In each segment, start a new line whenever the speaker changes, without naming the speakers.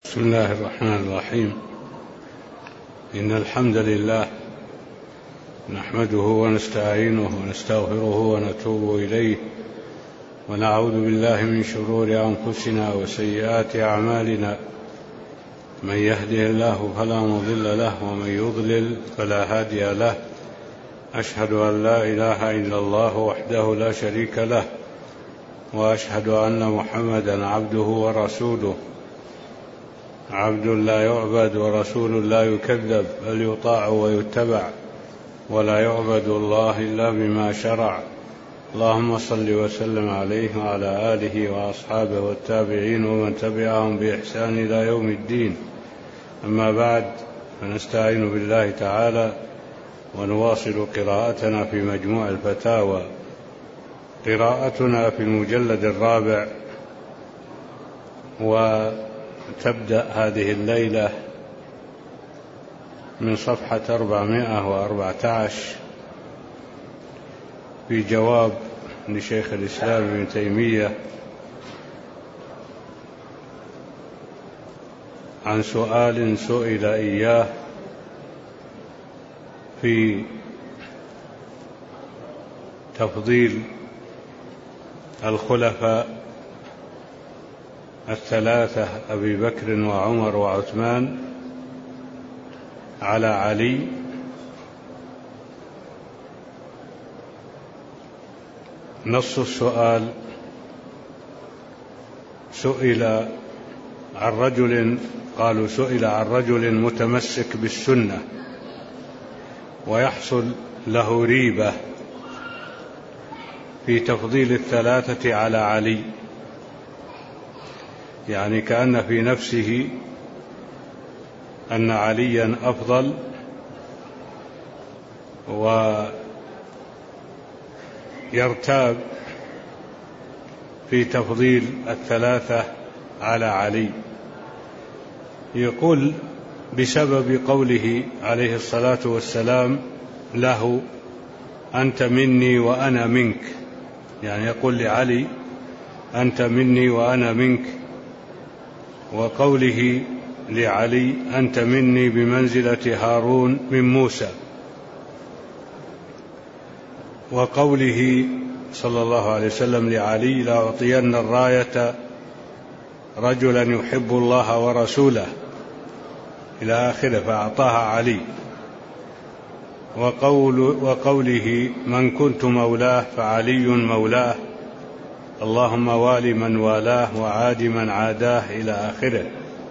بسم الله الرحمن الرحيم. إن الحمد لله نحمده ونستعينه ونستغفره ونتوب إليه، ونعوذ بالله من شرور أنفسنا وسيئات أعمالنا. من يهده الله فلا مضل له، ومن يضلل فلا هادي له. أشهد أن لا إله إلا الله وحده لا شريك له، وأشهد أن محمدا عبده ورسوله، عبد لا يعبد ورسول لا يكذب، بل يطاع ويتبع، ولا يعبد الله إلا بما شرع. اللهم صل وسلم عليه وعلى آله وأصحابه والتابعين ومن تبعهم بإحسان إلى يوم الدين. أما بعد، فنستعين بالله تعالى ونواصل قراءتنا في مجموع الفتاوى. قراءتنا في المجلد الرابع، وتبدأ هذه الليلة من صفحة 414 في جواب لشيخ الإسلام ابن تيمية عن سؤال سئل إياه في تفضيل الخلفاء الثلاثة أبي بكر وعمر وعثمان على علي. نص السؤال: سئل عن رجل متمسك بالسنة ويحصل له ريبة في تفضيل الثلاثة على علي، يعني كأن في نفسه أن عليا أفضل، ويرتاب في تفضيل الثلاثة على علي. يقول: بسبب قوله عليه الصلاة والسلام له: أنت مني وأنا منك، يعني يقول لعلي: أنت مني وأنا منك. وقوله لعلي: أنت مني بمنزلة هارون من موسى. وقوله صلى الله عليه وسلم لعلي: لأعطين الراية رجلا يحب الله ورسوله، إلى آخره، فأعطاها علي. وقوله: من كنت مولاه فعلي مولاه، اللهم وال من والاه وعاد من عاداه، إلى آخره.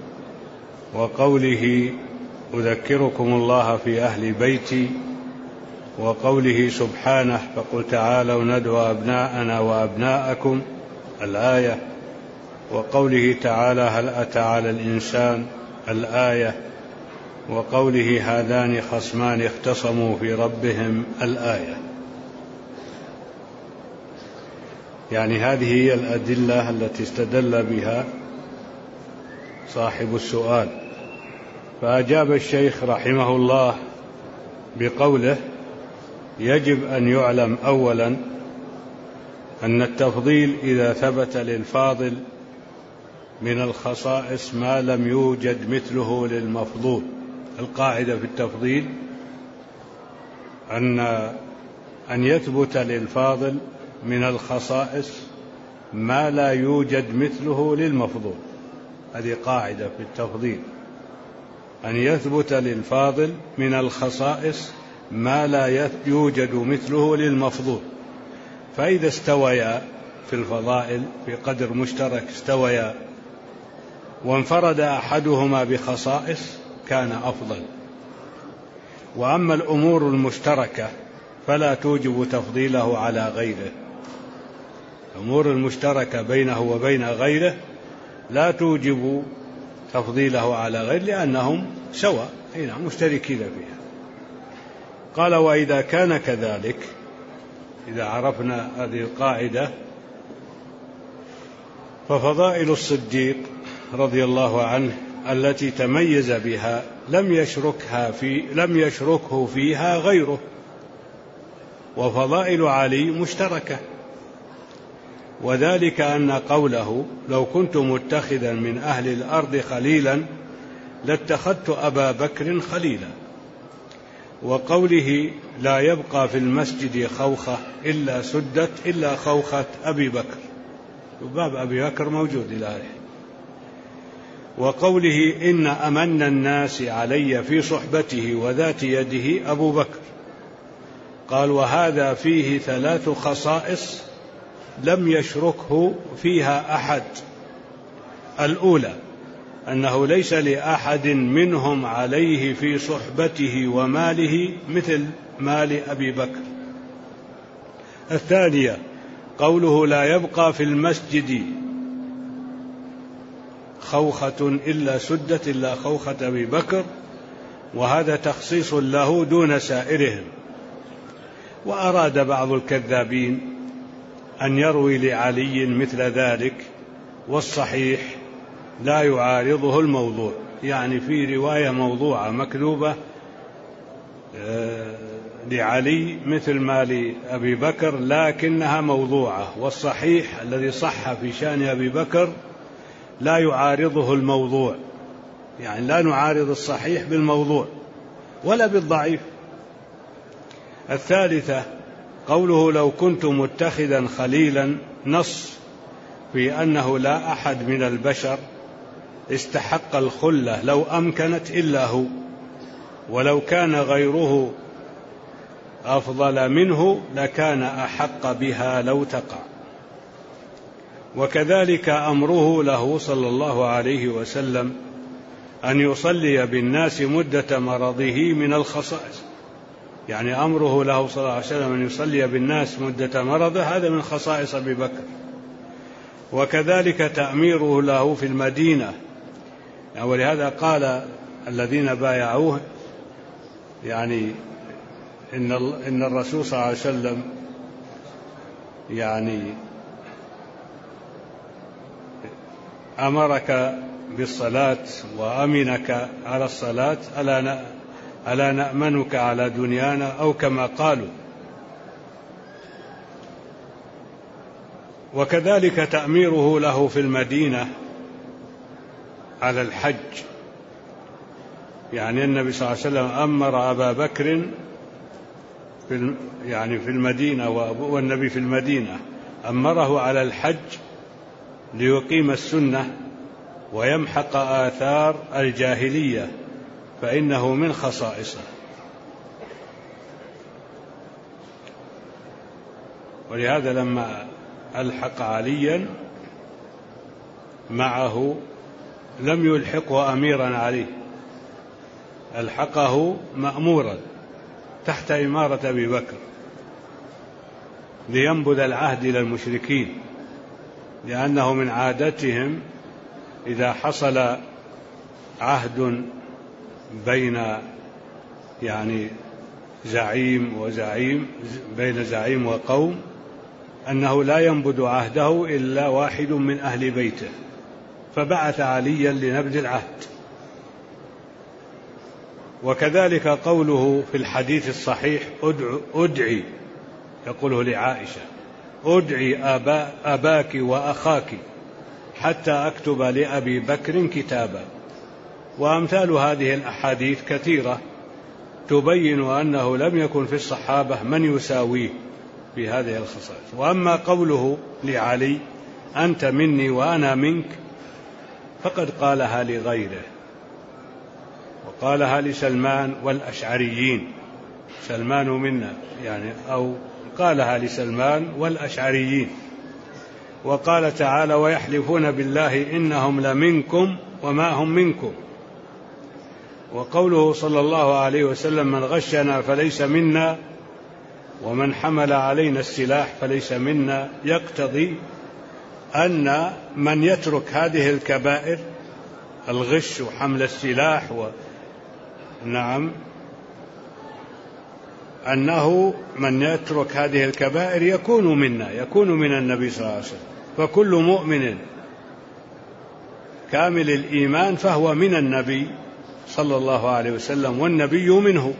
وقوله: أذكركم الله في أهل بيتي. وقوله سبحانه: فقل تعالوا ندعو أبناءنا وأبناءكم، الآية. وقوله تعالى: هل أتى على الإنسان، الآية. وقوله: هذان خصمان اختصموا في ربهم، الآية. يعني هذه هي الأدلة التي استدل بها صاحب السؤال. فأجاب الشيخ رحمه الله بقوله: يجب أن يعلم أولا أن التفضيل إذا ثبت للفاضل من الخصائص ما لم يوجد مثله للمفضول. القاعدة في التفضيل أن يثبت للفاضل من الخصائص ما لا يوجد مثله للمفضول. هذه قاعدة في التفضيل، أن يثبت للفاضل من الخصائص ما لا يوجد مثله للمفضول. فإذا استويا في الفضائل في قدر مشترك، استويا وانفرد أحدهما بخصائص، كان أفضل. وأما الأمور المشتركة فلا توجب تفضيله على غيره. الأمور المشتركة بينه وبين غيره لا توجب تفضيله على غيره، لأنهم سواء، مشتركين فيها. قال: وإذا كان كذلك، إذا عرفنا هذه القاعدة، ففضائل الصديق رضي الله عنه التي تميز بها لم يشركه فيها غيره. وفضائل علي مشتركة، وذلك أن قوله لو كنت متخذا من أهل الأرض خليلا لاتخذت أبا بكر خليلا، وقوله لا يبقى في المسجد خوخة إلا سدت إلا خوخة أبي بكر، وباب أبي بكر موجود إلى الآن. وقوله إن أمن الناس علي في صحبته وذات يده أبو بكر، قال وهذا فيه 3 خصائص لم يشركه فيها أحد. الأولى أنه ليس لأحد منهم عليه في صحبته وماله مثل مال أبي بكر. الثانية قوله لا يبقى في المسجد خوخة إلا سدت إلا خوخة أبي بكر، وهذا تخصيص له دون سائرهم. وأراد بعض الكذابين أن يروي لعلي مثل ذلك، والصحيح لا يعارضه الموضوع، يعني في رواية موضوعة مكذوبة لعلي مثل ما لأبي بكر لكنها موضوعة، والصحيح الذي صح في شأن أبي بكر لا يعارضه الموضوع، يعني لا نعارض الصحيح بالموضوع ولا بالضعيف. الثالثة قوله لو كنت متخذا خليلا، نص في أنه لا أحد من البشر استحق الخلة لو أمكنت إلا هو، ولو كان غيره أفضل منه لكان أحق بها لو تقع. وكذلك أمره له صلى الله عليه وسلم أن يصلي بالناس مدة مرضه من الخصائص، يعني أمره له صلى الله عليه وسلم أن يصلي بالناس مدة مرضه هذا من خصائص أبي بكر. وكذلك تأميره له في المدينة، ولهذا قال الذين بايعوه يعني إن الرسول صلى الله عليه وسلم يعني أمرك بالصلاة وأمنك على الصلاة ألا نأمنك على دنيانا، أو كما قالوا. وكذلك تأميره له في المدينة على الحج، يعني النبي صلى الله عليه وسلم أمر أبا بكر في المدينة، والنبي في المدينة أمره على الحج ليقيم السنة ويمحق آثار الجاهلية، فإنه من خصائصه. ولهذا لما ألحق عليا معه لم يلحقه أميرا عليه، ألحقه مأمورا تحت إمارة أبي بكر لينبذ العهد إلى المشركين، لأنه من عادتهم إذا حصل عهد بين يعني زعيم وزعيم، بين زعيم وقوم، أنه لا ينبذ عهده إلا واحد من أهل بيته، فبعث عليا لنبذ العهد. وكذلك قوله في الحديث الصحيح أدعي، يقوله لعائشة أدعي أباك وأخاك حتى أكتب لأبي بكر كتابا. وأمثال هذه الأحاديث كثيرة تبين أنه لم يكن في الصحابة من يساويه في هذه الخصائص. وأما قوله لعلي أنت مني وأنا منك فقد قالها لغيره، وقالها لسلمان والأشعريين، سلمان منا يعني، أو قالها لسلمان والأشعريين. وقال تعالى ويحلفون بالله إنهم لمنكم وما هم منكم. وقوله صلى الله عليه وسلم من غشنا فليس منا ومن حمل علينا السلاح فليس منا، يقتضي أن من يترك هذه الكبائر الغش وحمل السلاح نعم، أنه من يترك هذه الكبائر يكون منا، يكون من النبي صلى الله عليه وسلم. فكل مؤمن كامل الإيمان فهو من النبي صلى الله عليه وسلم، والنبي منه.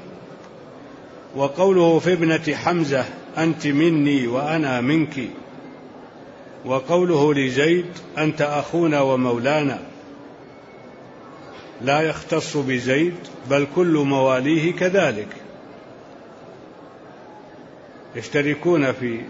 وقوله في ابنة حمزة أنت مني وأنا منك، وقوله لزيد أنت أخونا ومولانا لا يختص بزيد بل كل مواليه كذلك، يشتركون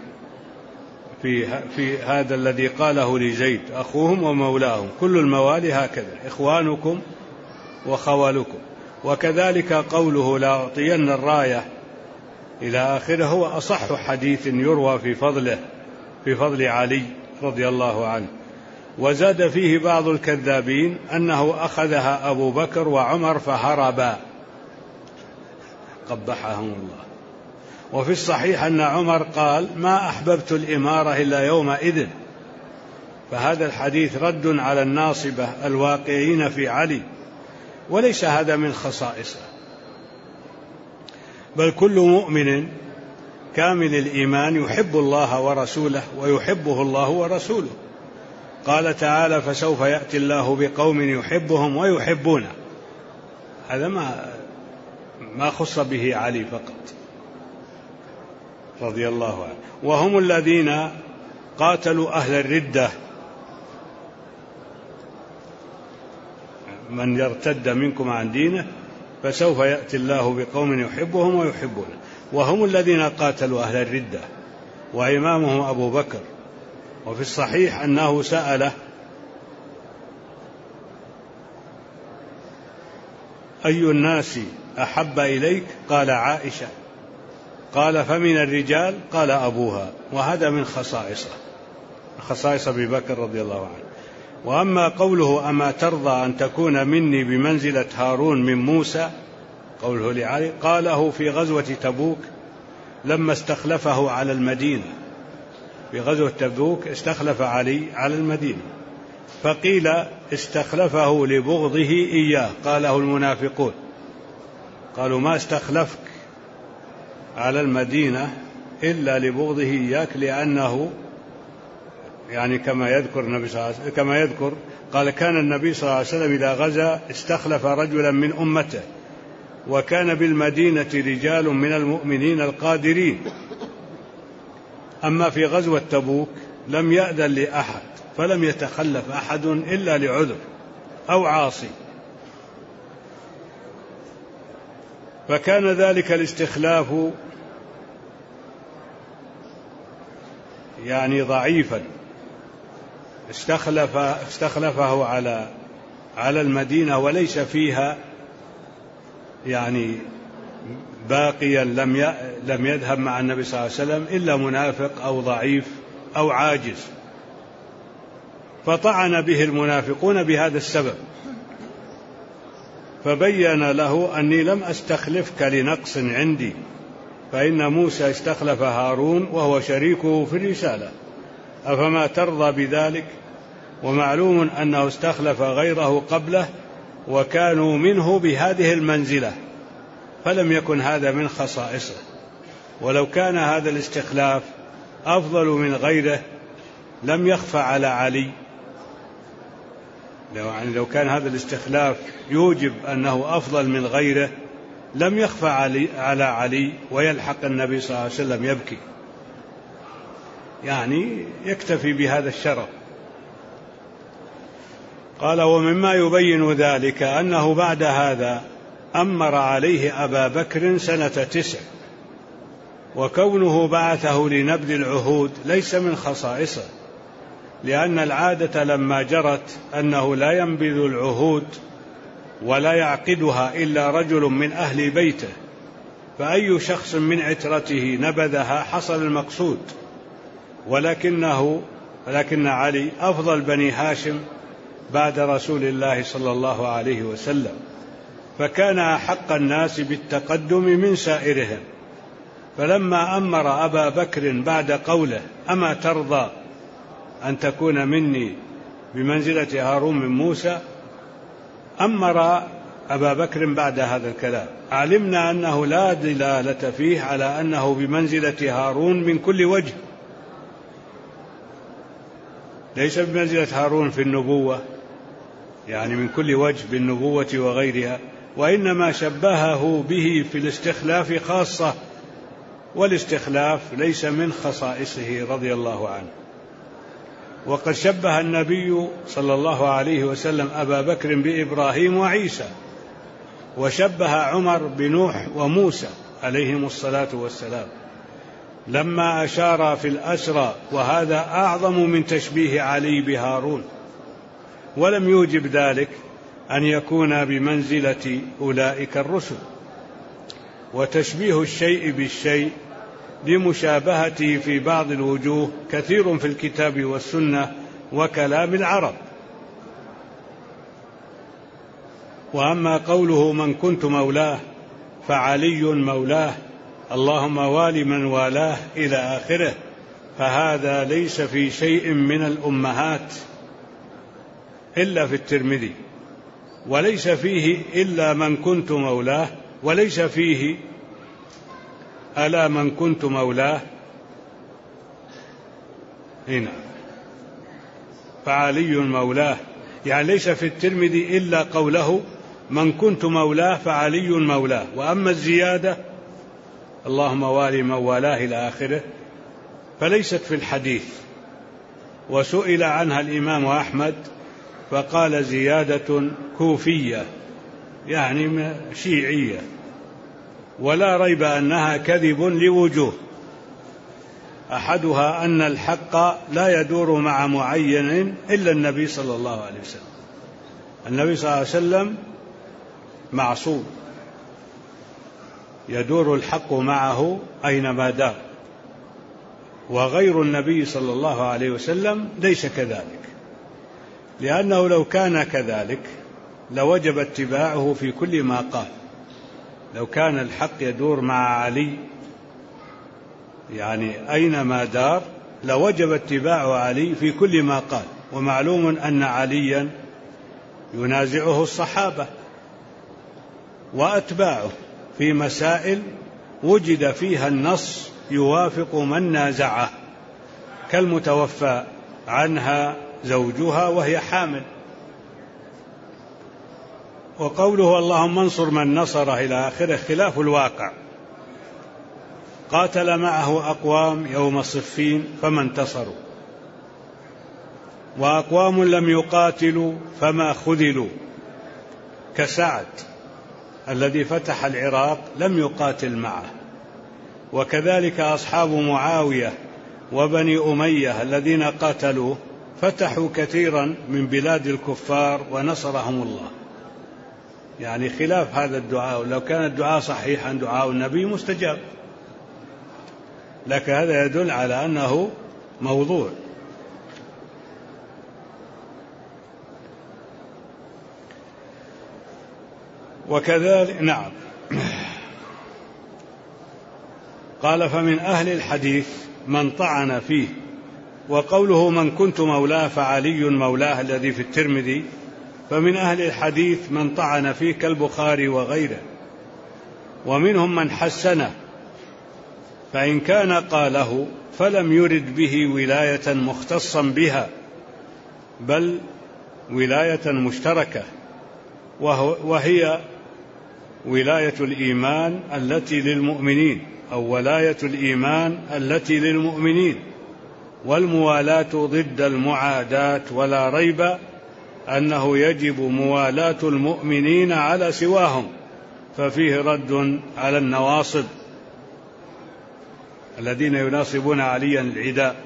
في هذا الذي قاله لزيد أخوهم ومولاهم، كل الموالي هكذا إخوانكم وخوالكم. وكذلك قوله لا أعطين الراية إلى آخره هو أصح حديث يروى في فضل علي رضي الله عنه. وزاد فيه بعض الكذابين أنه أخذها أبو بكر وعمر فهربا قبحهم الله. وفي الصحيح أن عمر قال ما أحببت الإمارة إلا يومئذ، فهذا الحديث رد على الناصبة الواقعين في علي، وليس هذا من خصائصه، بل كل مؤمن كامل الإيمان يحب الله ورسوله ويحبه الله ورسوله. قال تعالى فسوف يأتي الله بقوم يحبهم ويحبونه، هذا ما خص به علي فقط رضي الله عنه. وهم الذين قاتلوا أهل الردة، من يرتد منكم عن دينه فسوف يأتي الله بقوم يحبهم ويحبونه، وهم الذين قاتلوا أهل الردة وإمامهم أبو بكر. وفي الصحيح أنه سأله أي الناس أحب إليك؟ قال عائشة. قال فمن الرجال؟ قال أبوها. وهذا من خصائص أبي بكر رضي الله عنه. وأما قوله أما ترضى أن تكون مني بمنزلة هارون من موسى، قوله لعلي، قاله في غزوة تبوك لما استخلفه على المدينة. في غزوة تبوك استخلف علي على المدينة، فقيل استخلفه لبغضه إياه، قاله المنافقون، قالوا ما استخلفك على المدينة إلا لبغضه إياك، لأنه يعني كما يذكر النبي صلى الله عليه وسلم قال كان النبي صلى الله عليه وسلم إذا غزا استخلف رجلا من أمته، وكان بالمدينة رجال من المؤمنين القادرين. أما في غزوة تبوك لم يأذن لأحد، فلم يتخلف أحد إلا لعذر أو عاصي، فكان ذلك الاستخلاف يعني ضعيفا، استخلفه على المدينة وليس فيها يعني باقيا لم يذهب مع النبي صلى الله عليه وسلم إلا منافق أو ضعيف أو عاجز، فطعن به المنافقون بهذا السبب، فبين له أني لم أستخلفك لنقص عندي، فإن موسى استخلف هارون وهو شريكه في الرسالة، أفما ترضى بذلك؟ ومعلوم أنه استخلف غيره قبله وكانوا منه بهذه المنزلة، فلم يكن هذا من خصائصه. ولو كان هذا الاستخلاف أفضل من غيره لم يخفى على علي، لو كان هذا الاستخلاف يوجب أنه أفضل من غيره لم يخفى على علي ويلحق النبي صلى الله عليه وسلم يبكي، يعني يكتفي بهذا الشرف. قال ومما يبين ذلك أنه بعد هذا أمر عليه أبا بكر سنة 9، وكونه بعثه لنبذ العهود ليس من خصائصه، لأن العادة لما جرت أنه لا ينبذ العهود ولا يعقدها إلا رجل من أهل بيته، فأي شخص من عترته نبذها حصل المقصود، ولكن علي أفضل بني هاشم بعد رسول الله صلى الله عليه وسلم، فكان أحق الناس بالتقدم من سائرهم. فلما أمر أبا بكر بعد قوله أما ترضى أن تكون مني بمنزلة هارون من موسى، أمر أبا بكر بعد هذا الكلام، علمنا أنه لا دلالة فيه على أنه بمنزلة هارون من كل وجه، ليس بمنزلة هارون في النبوة يعني من كل وجه بالنبوة وغيرها، وإنما شبهه به في الاستخلاف خاصة، والاستخلاف ليس من خصائصه رضي الله عنه. وقد شبه النبي صلى الله عليه وسلم أبا بكر بإبراهيم وعيسى، وشبه عمر بنوح وموسى عليهم الصلاة والسلام لما أشار في الأسرى، وهذا أعظم من تشبيه علي بهارون، ولم يوجب ذلك أن يكون بمنزلة أولئك الرسل. وتشبيه الشيء بالشيء لمشابهته في بعض الوجوه كثير في الكتاب والسنة وكلام العرب. وأما قوله من كنت مولاه فعلي مولاه اللهم وال من والاه إلى آخره، فهذا ليس في شيء من الأمهات إلا في الترمذي، وليس فيه إلا من كنت مولاه، وليس فيه ألا من كنت مولاه هنا فعلي مولاه، يعني ليس في الترمذي إلا قوله من كنت مولاه فعلي مولاه. وأما الزيادة اللهم وال من والاه إلى آخره فليست في الحديث، وسئل عنها الإمام أحمد فقال زيادة كوفية يعني شيعية، ولا ريب أنها كذب لوجوه. أحدها أن الحق لا يدور مع معين إلا النبي صلى الله عليه وسلم. النبي صلى الله عليه وسلم معصوم، يدور الحق معه أينما دار، وغير النبي صلى الله عليه وسلم ليس كذلك، لأنه لو كان كذلك لوجب اتباعه في كل ما قال. لو كان الحق يدور مع علي يعني أينما دار لوجب اتباع علي في كل ما قال، ومعلوم أن عليا ينازعه الصحابة وأتباعه في مسائل وجد فيها النص يوافق من نازعه، كالمتوفى عنها زوجها وهي حامل. وقوله اللهم انصر من نصره إلى آخره خلاف الواقع. قاتل معه أقوام يوم صفين فما انتصروا، وأقوام لم يقاتلوا فما خذلوا، كسعد الذي فتح العراق لم يقاتل معه، وكذلك أصحاب معاوية وبني أمية الذين قاتلوه فتحوا كثيرا من بلاد الكفار ونصرهم الله. يعني خلاف هذا الدعاء، لو كان الدعاء صحيحا دعاء النبي مستجاب، لكن هذا يدل على أنه موضوع. وكذلك نعم قال فمن أهل الحديث من طعن فيه. وقوله من كنت مولاه فعلي مولاه الذي في الترمذي، فمن أهل الحديث من طعن فيه كالبخاري وغيره، ومنهم من حسنه، فإن كان قاله فلم يرد به ولاية مختصا بها بل ولاية مشتركة، وهي ولاية الإيمان التي للمؤمنين، أو ولاية الإيمان التي للمؤمنين، والموالاة ضد المعاداة، ولا ريب أنه يجب موالاة المؤمنين على سواهم، ففيه رد على النواصب الذين يناصبون عليا العداء.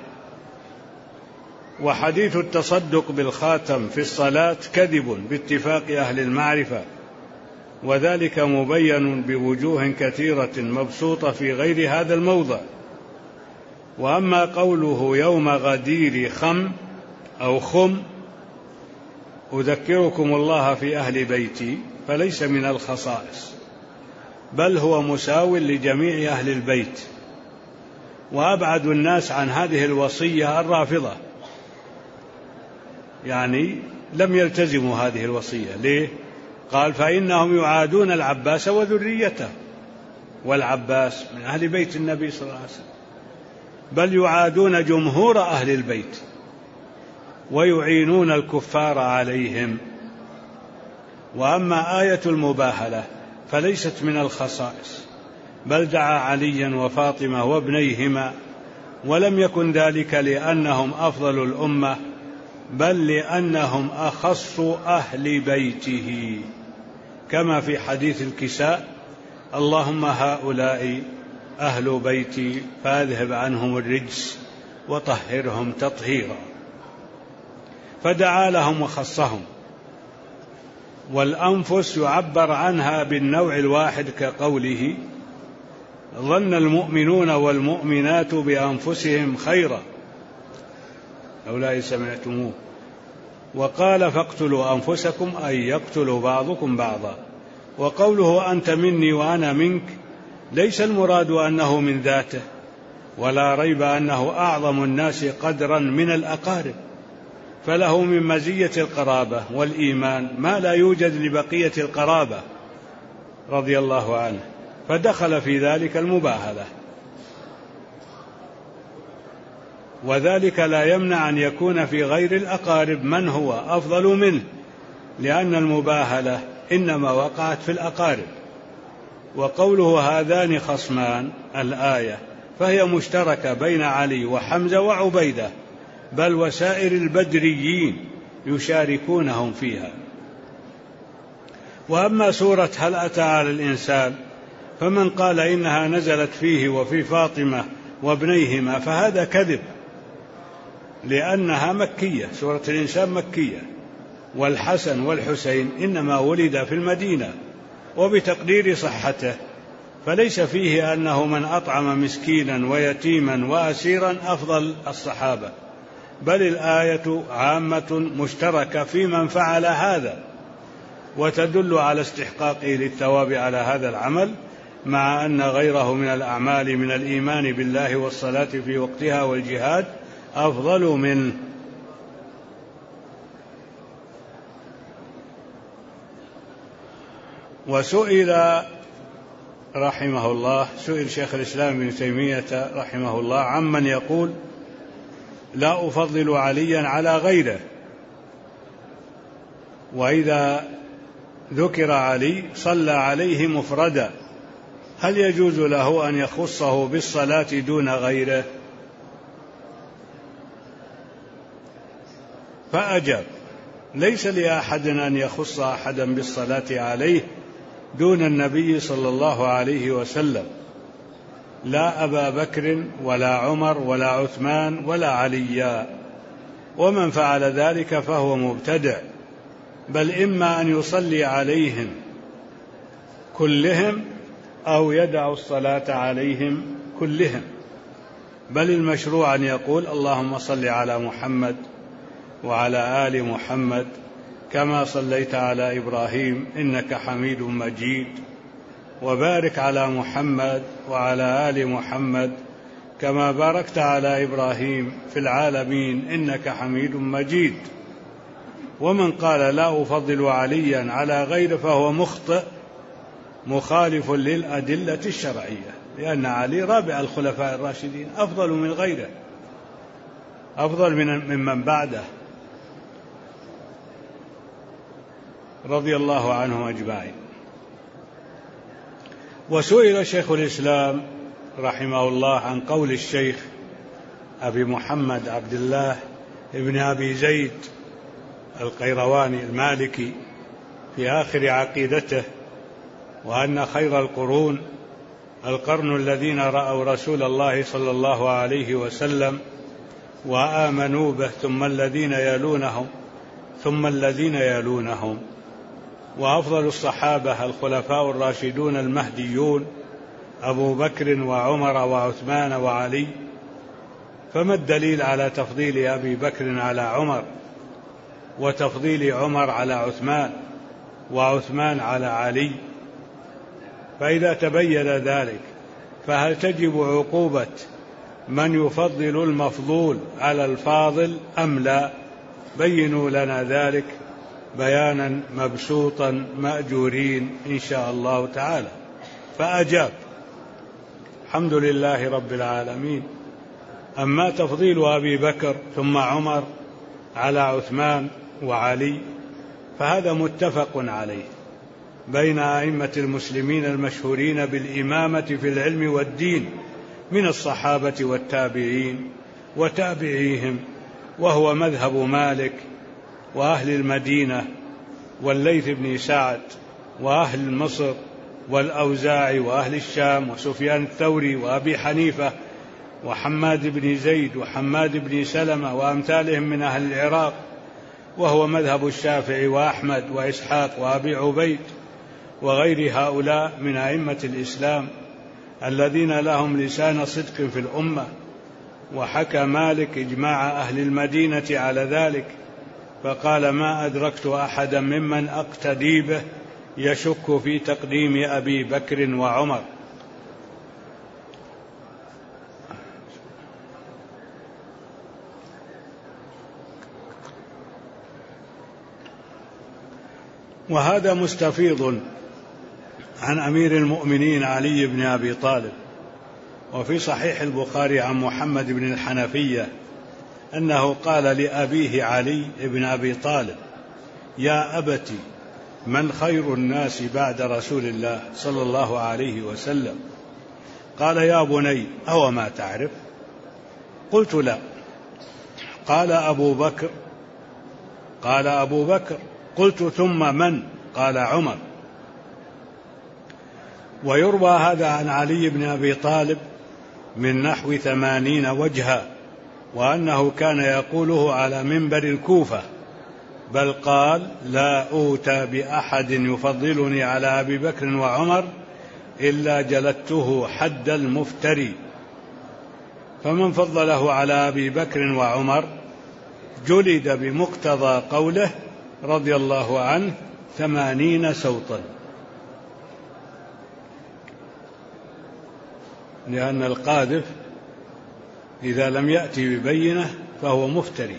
وحديث التصدق بالخاتم في الصلاة كذب باتفاق أهل المعرفة، وذلك مبين بوجوه كثيرة مبسوطة في غير هذا الموضع. وأما قوله يوم غدير خم أو خم أذكركم الله في أهل بيتي، فليس من الخصائص، بل هو مساو لجميع أهل البيت. وأبعد الناس عن هذه الوصية الرافضة، يعني لم يلتزموا هذه الوصية. ليه؟ قال فإنهم يعادون العباس وذريته، والعباس من أهل بيت النبي صلى الله عليه وسلم، بل يعادون جمهور أهل البيت ويعينون الكفار عليهم. وأما آية المباهلة فليست من الخصائص، بل دعا عليا وفاطمة وابنيهما، ولم يكن ذلك لأنهم أفضل الأمة بل لأنهم أخص أهل بيته، كما في حديث الكساء: اللهم هؤلاء أهل بيتي فأذهب عنهم الرجس وطهرهم تطهيرا، فدعا لهم وخصهم. والأنفس يعبر عنها بالنوع الواحد كقوله: ظن المؤمنون والمؤمنات بأنفسهم خيرا لولا سمعتموه. وقال: فاقتلوا أنفسكم، أي يقتل بعضكم بعضا. وقوله أنت مني وأنا منك ليس المراد أنه من ذاته، ولا ريب أنه أعظم الناس قدرا من الأقارب، فله من مزية القرابة والإيمان ما لا يوجد لبقية القرابة رضي الله عنه، فدخل في ذلك المباهلة. وذلك لا يمنع أن يكون في غير الأقارب من هو أفضل منه، لأن المباهلة إنما وقعت في الأقارب. وقوله هذان خصمان الآية فهي مشتركة بين علي وحمزة وعبيدة، بل وسائر البدريين يشاركونهم فيها. وأما سورة هل أتى على الإنسان فمن قال إنها نزلت فيه وفي فاطمة وابنيهما فهذا كذب، لأنها مكية، سورة الإنسان مكية، والحسن والحسين إنما ولد في المدينة. وبتقدير صحته فليس فيه أنه من أطعم مسكينا ويتيما وأسيرا أفضل الصحابة، بل الآية عامة مشتركة في من فعل هذا، وتدل على استحقاقه للثواب على هذا العمل، مع أن غيره من الأعمال من الإيمان بالله والصلاة في وقتها والجهاد أفضل منه. وسئل رحمه الله، سئل شيخ الإسلام ابن تيمية رحمه الله عمن يقول لا أفضل عليا على غيره، وإذا ذكر علي صلى عليه مفردا، هل يجوز له أن يخصه بالصلاة دون غيره؟ فأجاب: ليس لأحد أن يخص أحدا بالصلاة عليه دون النبي صلى الله عليه وسلم، لا أبا بكر ولا عمر ولا عثمان ولا عليا، ومن فعل ذلك فهو مبتدع، بل إما أن يصلي عليهم كلهم أو يدع الصلاة عليهم كلهم، بل المشروع أن يقول اللهم صل على محمد وعلى آل محمد كما صليت على إبراهيم إنك حميد مجيد، وبارك على محمد وعلى آل محمد كما باركت على إبراهيم في العالمين إنك حميد مجيد. ومن قال لا أفضل عليا على غيره فهو مخطئ مخالف للأدلة الشرعية، لأن علي رابع الخلفاء الراشدين أفضل من غيره، أفضل ممن بعده رضي الله عنهم أجمعين. وسئل شيخ الإسلام رحمه الله عن قول الشيخ أبي محمد عبد الله ابن أبي زيد القيرواني المالكي في آخر عقيدته: وأن خير القرون القرن الذين رأوا رسول الله صلى الله عليه وسلم وآمنوا به ثم الذين يلونهم ثم الذين يلونهم، وأفضل الصحابة الخلفاء الراشدون المهديون أبو بكر وعمر وعثمان وعلي. فما الدليل على تفضيل أبي بكر على عمر، وتفضيل عمر على عثمان، وعثمان على علي؟ فإذا تبين ذلك فهل تجب عقوبة من يفضل المفضول على الفاضل أم لا؟ بينوا لنا ذلك بيانا مبسوطا مأجورين إن شاء الله تعالى. فأجاب: الحمد لله رب العالمين. أما تفضيل أبي بكر ثم عمر على عثمان وعلي فهذا متفق عليه بين أئمة المسلمين المشهورين بالإمامة في العلم والدين من الصحابة والتابعين وتابعيهم وهو مذهب مالك وأهل المدينة والليث بن سعد وأهل مصر والأوزاعي وأهل الشام وسفيان الثوري وأبي حنيفة وحماد بن زيد وحماد بن سلمة وأمثالهم من أهل العراق، وهو مذهب الشافعي وأحمد وإسحاق وأبي عبيد وغير هؤلاء من أئمة الإسلام الذين لهم لسان صدق في الأمة. وحكى مالك إجماع أهل المدينة على ذلك، فقال: ما أدركت أحدا ممن أقتدي به يشك في تقديم أبي بكر وعمر. وهذا مستفيض عن أمير المؤمنين علي بن أبي طالب. وفي صحيح البخاري عن محمد بن الحنفية أنه قال لأبيه علي بن أبي طالب: يا أبت، من خير الناس بعد رسول الله صلى الله عليه وسلم؟ قال: يا بني، أو ما تعرف؟ قلت: لا. قال: أبو بكر. قال: أبو بكر. قلت: ثم من؟ قال: عمر. ويروى هذا عن علي بن أبي طالب من نحو 80 وجها، وأنه كان يقوله على منبر الكوفة، بل قال: لا أوتى بأحد يفضلني على أبي بكر وعمر إلا جلدته حد المفتري. فمن فضله على أبي بكر وعمر جلد بمقتضى قوله رضي الله عنه 80 سوطا، لأن القاذف إذا لم يأتي ببينة فهو مفتري،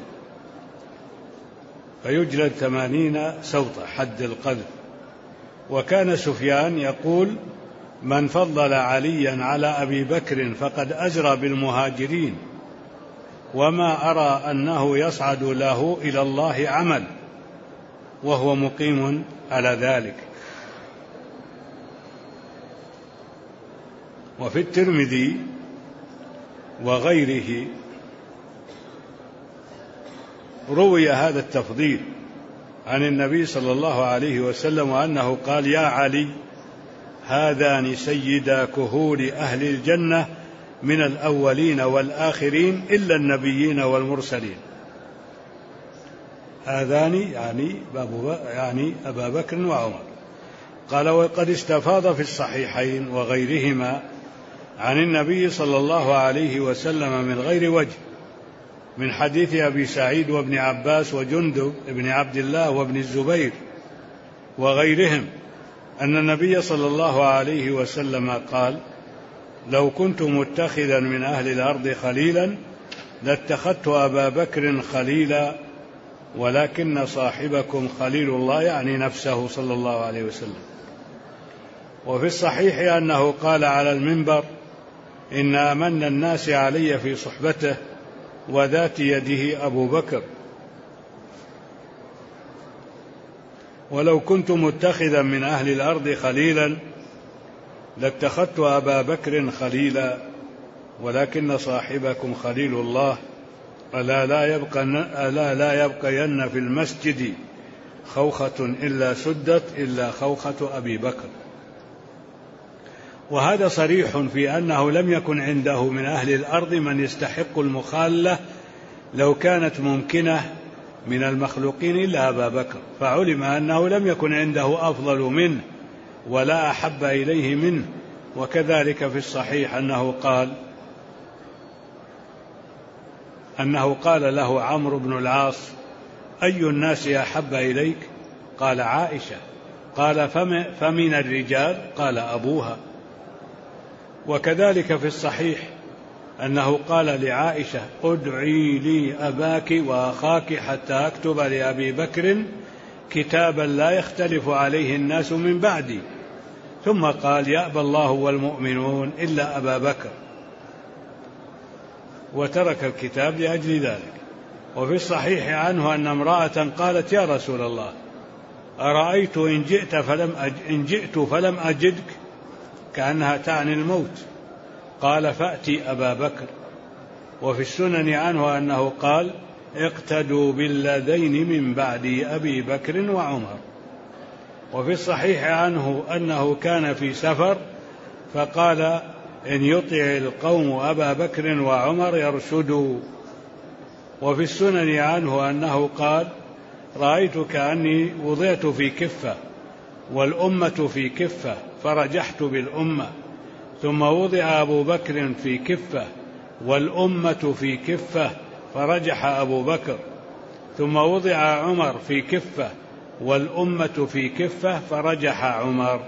فيجلد 80 سوطة حد القذف. وكان سفيان يقول: من فضل عليا على أبي بكر فقد أجرى بالمهاجرين، وما أرى أنه يصعد له إلى الله عمل، وهو مقيم على ذلك. وفي الترمذي وغيره روي هذا التفضيل عن النبي صلى الله عليه وسلم، وأنه قال: يا علي، هذان سيدا كهول أهل الجنة من الأولين والآخرين إلا النبيين والمرسلين. هذان يعني أبا بكر وعمر. قال: وقد استفاض في الصحيحين وغيرهما عن النبي صلى الله عليه وسلم من غير وجه، من حديث أبي سعيد وابن عباس وجندب ابن عبد الله وابن الزبير وغيرهم أن النبي صلى الله عليه وسلم قال: لو كنت متخذا من أهل الأرض خليلا لاتخذت أبا بكر خليلا، ولكن صاحبكم خليل الله، يعني نفسه صلى الله عليه وسلم. وفي الصحيح أنه قال على المنبر: إن أمن الناس علي في صحبته وذات يده أبو بكر. ولو كنت متخذا من أهل الأرض خليلا لاتخذت أبا بكر خليلا، ولكن صاحبكم خليل الله، ألا لا يبقين في المسجد خوخة إلا سدت إلا خوخة أبي بكر. وهذا صريح في أنه لم يكن عنده من أهل الأرض من يستحق المخالة لو كانت ممكنة من المخلوقين إلا أبا بكر، فعلم أنه لم يكن عنده أفضل منه ولا أحب إليه منه. وكذلك في الصحيح أنه قال له عمرو بن العاص: أي الناس أحب إليك؟ قال: عائشة. قال: فمن الرجال؟ قال: أبوها. وكذلك في الصحيح أنه قال لعائشة: ادعي لي أباك وأخاك حتى أكتب لأبي بكر كتابا لا يختلف عليه الناس من بعدي. ثم قال: يأبى الله والمؤمنون إلا أبا بكر، وترك الكتاب لأجل ذلك. وفي الصحيح عنه أن امرأة قالت: يا رسول الله، أرأيت إن جئت فلم أجدك، كأنها تعني الموت. قال: فأتي أبا بكر. وفي السنن عنه أنه قال: اقتدوا بالذين من بعد أبي بكر وعمر. وفي الصحيح عنه أنه كان في سفر فقال إن يطع القوم أبا بكر وعمر يرشدوا. وفي السنن عنه أنه قال رأيت كأني وضعت في كفة والأمة في كفة فرجحت بالأمة، ثم وضع أبو بكر في كفة والأمة في كفة فرجح أبو بكر، ثم وضع عمر في كفة والأمة في كفة فرجح عمر.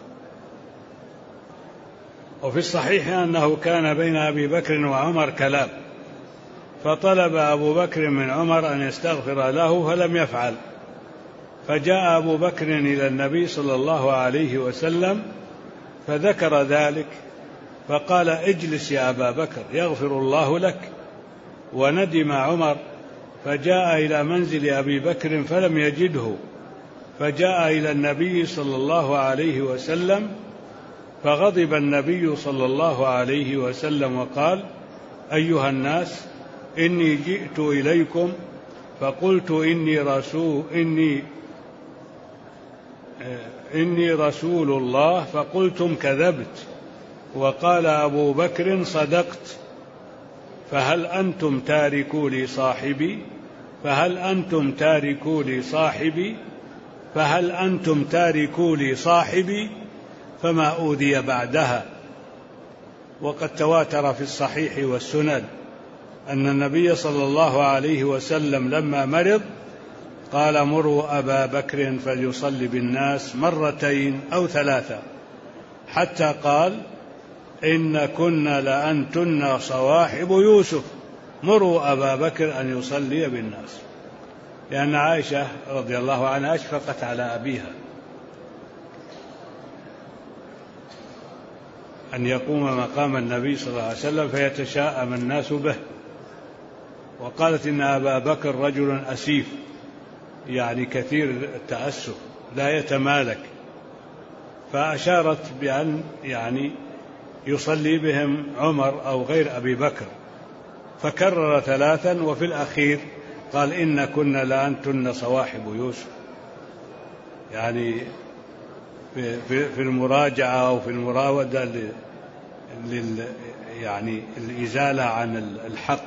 وفي الصحيح أنه كان بين أبي بكر وعمر كلام، فطلب أبو بكر من عمر أن يستغفر له فلم يفعل، فجاء أبو بكر إلى النبي صلى الله عليه وسلم فذكر ذلك، فقال اجلس يا أبا بكر يغفر الله لك. وندم عمر فجاء إلى منزل أبي بكر فلم يجده، فجاء إلى النبي صلى الله عليه وسلم، فغضب النبي صلى الله عليه وسلم وقال أيها الناس إني جئت إليكم فقلت إني رسول الله فقلتم كذبت، وقال أبو بكر صدقت، فهل أنتم تاركوا لي صاحبي فهل أنتم تاركوا لي صاحبي فما أوذي بعدها. وقد تواتر في الصحيح والسنن أن النبي صلى الله عليه وسلم لما مرض قال مروا أبا بكر فليصلي بالناس مرتين أو ثلاثة، حتى قال إن كنا لأنتن صواحب يوسف مروا أبا بكر أن يصلي بالناس، لأن عائشة رضي الله عنها أشفقت على أبيها أن يقوم مقام النبي صلى الله عليه وسلم فيتشاءم الناس به، وقالت إن أبا بكر رجل أسيف، يعني كثير التأسف لا يتمالك، فأشارت بأن يعني يصلي بهم عمر أو غير أبي بكر، فكرر ثلاثا، وفي الأخير قال إن كنا لأنتن صواحب يوسف، يعني في المراجعة أو في المراودة يعني الإزالة عن الحق.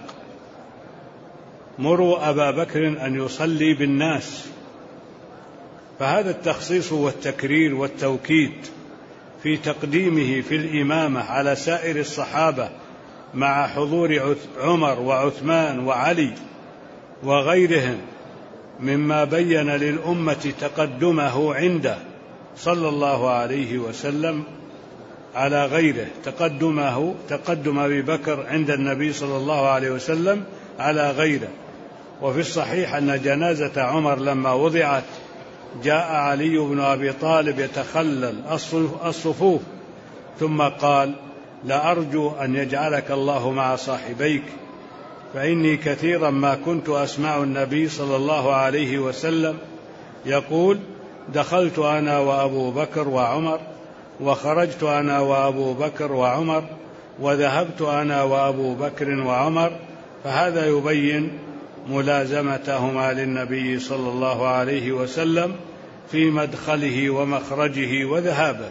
مروا أبا بكر أن يصلي بالناس، فهذا التخصيص والتكرير والتوكيد في تقديمه في الإمامة على سائر الصحابة مع حضور عمر وعثمان وعلي وغيرهم مما بين للأمة تقدمه عنده صلى الله عليه وسلم على غيره، تقدم أبي بكر عند النبي صلى الله عليه وسلم على غيره. وفي الصحيح أن جنازة عمر لما وضعت جاء علي بن أبي طالب يتخلل الصفوف ثم قال لأرجو أن يجعلك الله مع صاحبيك، فإني كثيرا ما كنت أسمع النبي صلى الله عليه وسلم يقول دخلت أنا وأبو بكر وعمر، وخرجت أنا وأبو بكر وعمر، وذهبت أنا وأبو بكر وعمر، فهذا يبين ملازمتهما للنبي صلى الله عليه وسلم في مدخله ومخرجه وذهابه.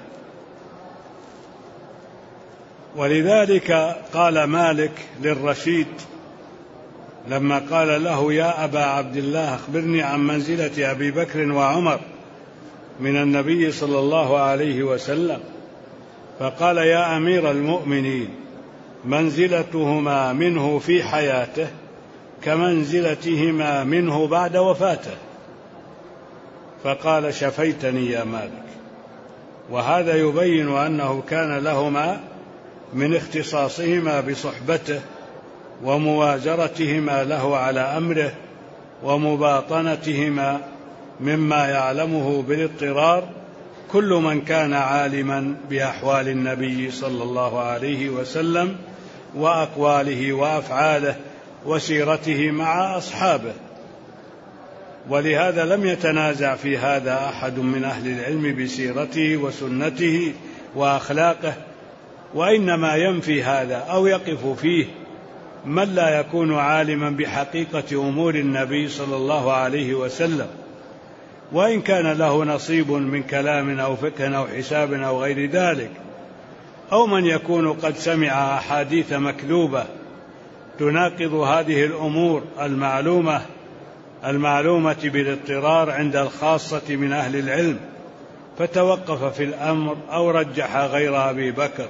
ولذلك قال مالك للرشيد لما قال له يا أبا عبد الله أخبرني عن منزلة أبي بكر وعمر من النبي صلى الله عليه وسلم، فقال يا أمير المؤمنين منزلتهما منه في حياته كمنزلتهما منه بعد وفاته. فقال شفيتني يا مالك. وهذا يبين أنه كان لهما من اختصاصهما بصحبته وموازرتهما له على أمره ومباطنتهما مما يعلمه بالاضطرار كل من كان عالما بأحوال النبي صلى الله عليه وسلم وأقواله وأفعاله وسيرته مع أصحابه. ولهذا لم يتنازع في هذا أحد من أهل العلم بسيرته وسنته وأخلاقه، وإنما ينفي هذا أو يقف فيه من لا يكون عالما بحقيقة أمور النبي صلى الله عليه وسلم، وإن كان له نصيب من كلام أو فقه أو حساب أو غير ذلك، أو من يكون قد سمع أحاديث مكذوبة تناقض هذه الأمور المعلومة بالاضطرار عند الخاصة من أهل العلم، فتوقف في الأمر أو رجح غير أبي بكر.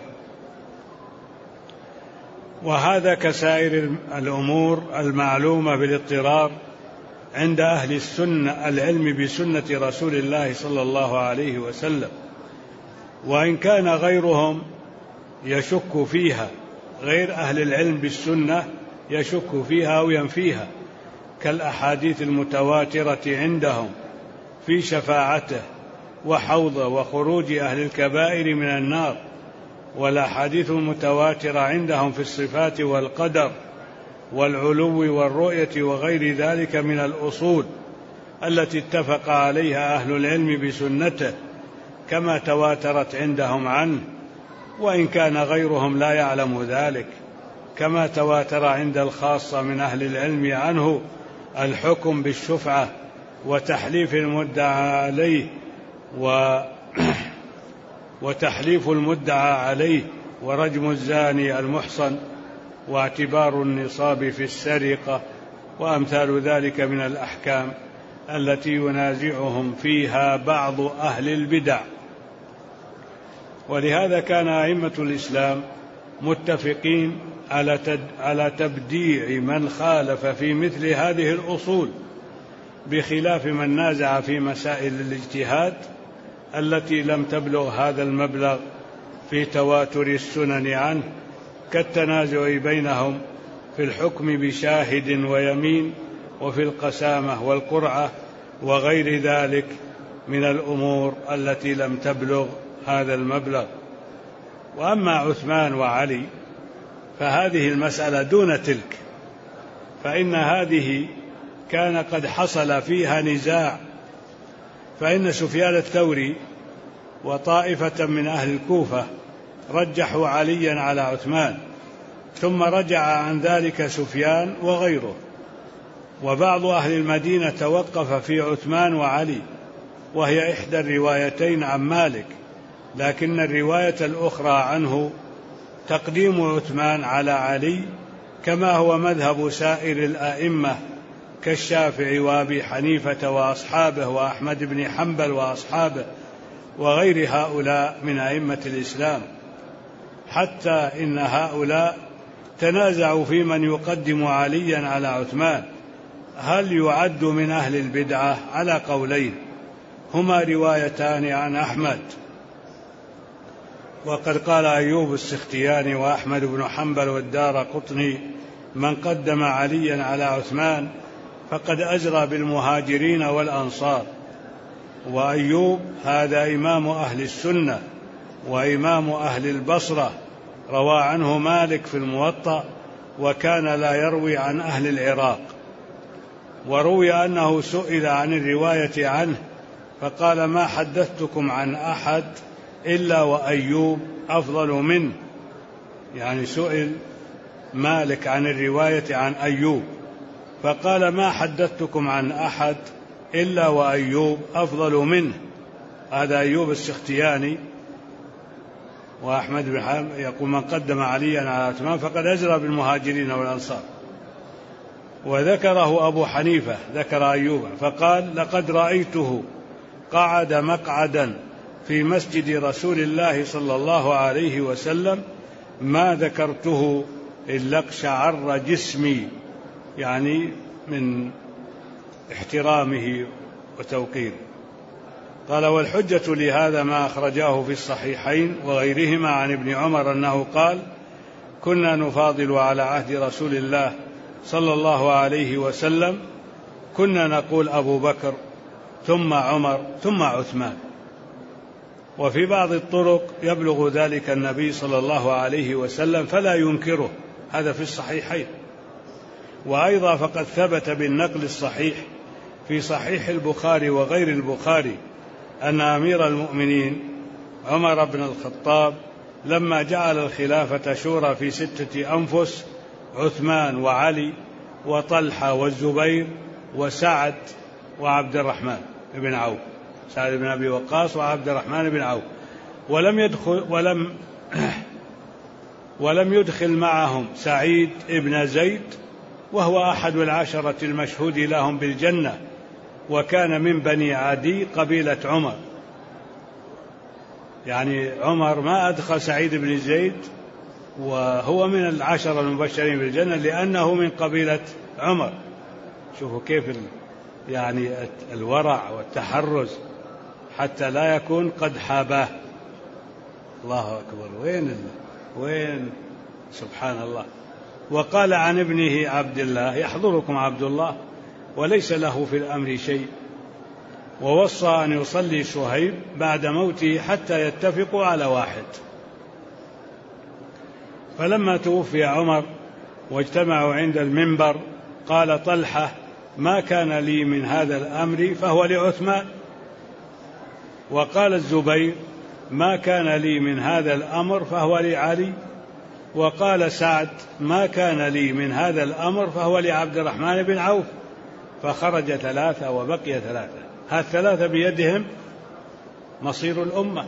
وهذا كسائر الأمور المعلومة بالاضطرار عند أهل السنة العلم بسنة رسول الله صلى الله عليه وسلم، وإن كان غيرهم يشك فيها، غير أهل العلم بالسنة يشك فيها أو ينفيها، كالأحاديث المتواترة عندهم في شفاعته وحوضه وخروج أهل الكبائر من النار، والأحاديث المتواترة عندهم في الصفات والقدر والعلو والرؤية وغير ذلك من الأصول التي اتفق عليها أهل العلم بسنته كما تواترت عندهم عنه، وإن كان غيرهم لا يعلم ذلك، كما تواتر عند الخاصة من أهل العلم عنه الحكم بالشفعة وتحليف المدعى عليه ورجم الزاني المحصن واعتبار النصاب في السرقة وأمثال ذلك من الأحكام التي ينازعهم فيها بعض أهل البدع. ولهذا كان أئمة الإسلام متفقين على تبديع من خالف في مثل هذه الأصول، بخلاف من نازع في مسائل الاجتهاد التي لم تبلغ هذا المبلغ في تواتر السنن عنه، كالتنازع بينهم في الحكم بشاهد ويمين، وفي القسامة والقرعة وغير ذلك من الأمور التي لم تبلغ هذا المبلغ. وأما عثمان وعلي فهذه المسألة دون تلك، فإن هذه كان قد حصل فيها نزاع، فإن سفيان الثوري وطائفة من أهل الكوفة رجحوا عليا على عثمان، ثم رجع عن ذلك سفيان وغيره، وبعض أهل المدينة توقف في عثمان وعلي، وهي إحدى الروايتين عن مالك، لكن الرواية الأخرى عنه تقديم عثمان على علي، كما هو مذهب سائر الأئمة كالشافعي وأبي حنيفة وأصحابه وأحمد بن حنبل وأصحابه وغير هؤلاء من أئمة الإسلام، حتى إن هؤلاء تنازعوا في من يقدم عليا على عثمان، هل يعد من أهل البدعة؟ على قولين، هما روايتان عن أحمد، وقد قال أيوب السختياني وأحمد بن حنبل والدارقطني من قدم عليا على عثمان فقد أجرى بالمهاجرين والأنصار. وأيوب هذا إمام أهل السنة وإمام أهل البصرة، روى عنه مالك في الموطأ، وكان لا يروي عن أهل العراق. وروي أنه سئل عن الرواية عنه فقال ما حدثتكم عن أحد إلا وأيوب أفضل منه، يعني سئل مالك عن الرواية عن أيوب فقال ما حدثتكم عن أحد إلا وأيوب أفضل منه. هذا أيوب السختياني وأحمد بن حنبل يقول من قدم عليا على عثمان فقد أجرى بالمهاجرين والأنصار. وذكره أبو حنيفة ذكر أيوب فقال لقد رأيته قعد مقعدا في مسجد رسول الله صلى الله عليه وسلم ما ذكرته إلا اقشعر جسمي، يعني من احترامه وتوقيره. قال والحجة لهذا ما أخرجاه في الصحيحين وغيرهما عن ابن عمر أنه قال كنا نفاضل على عهد رسول الله صلى الله عليه وسلم، كنا نقول أبو بكر ثم عمر ثم عثمان. وفي بعض الطرق يبلغ ذلك النبي صلى الله عليه وسلم فلا ينكره، هذا في الصحيحين. وأيضا فقد ثبت بالنقل الصحيح في صحيح البخاري وغير البخاري أن أمير المؤمنين عمر بن الخطاب لما جعل الخلافة شورى في 6 أنفس عثمان وعلي وطلحة والزبير وسعد وعبد الرحمن بن عوف، سعد بن أبي وقاص وعبد الرحمن بن عوف، ولم يدخل معهم سعيد بن زيد وهو أحد العشرة المشهود لهم بالجنة، وكان من بني عدي قبيلة عمر. يعني عمر ما أدخل سعيد بن زيد وهو من العشرة المبشرين بالجنة لأنه من قبيلة عمر. شوفوا كيف يعني الورع والتحرز حتى لا يكون قد حاباه. الله أكبر، وين سبحان الله. وقال عن ابنه عبد الله: يحضركم عبد الله وليس له في الأمر شيء. ووصى أن يصلي صهيب بعد موته حتى يتفقوا على واحد. فلما توفي عمر واجتمعوا عند المنبر قال طلحة: ما كان لي من هذا الأمر فهو لعثمان. وقال الزبير: ما كان لي من هذا الأمر فهو لعلي. وقال سعد: ما كان لي من هذا الأمر فهو لعبد الرحمن بن عوف. فخرج 3 وبقي 3. هالثلاثة بيدهم مصير الأمة.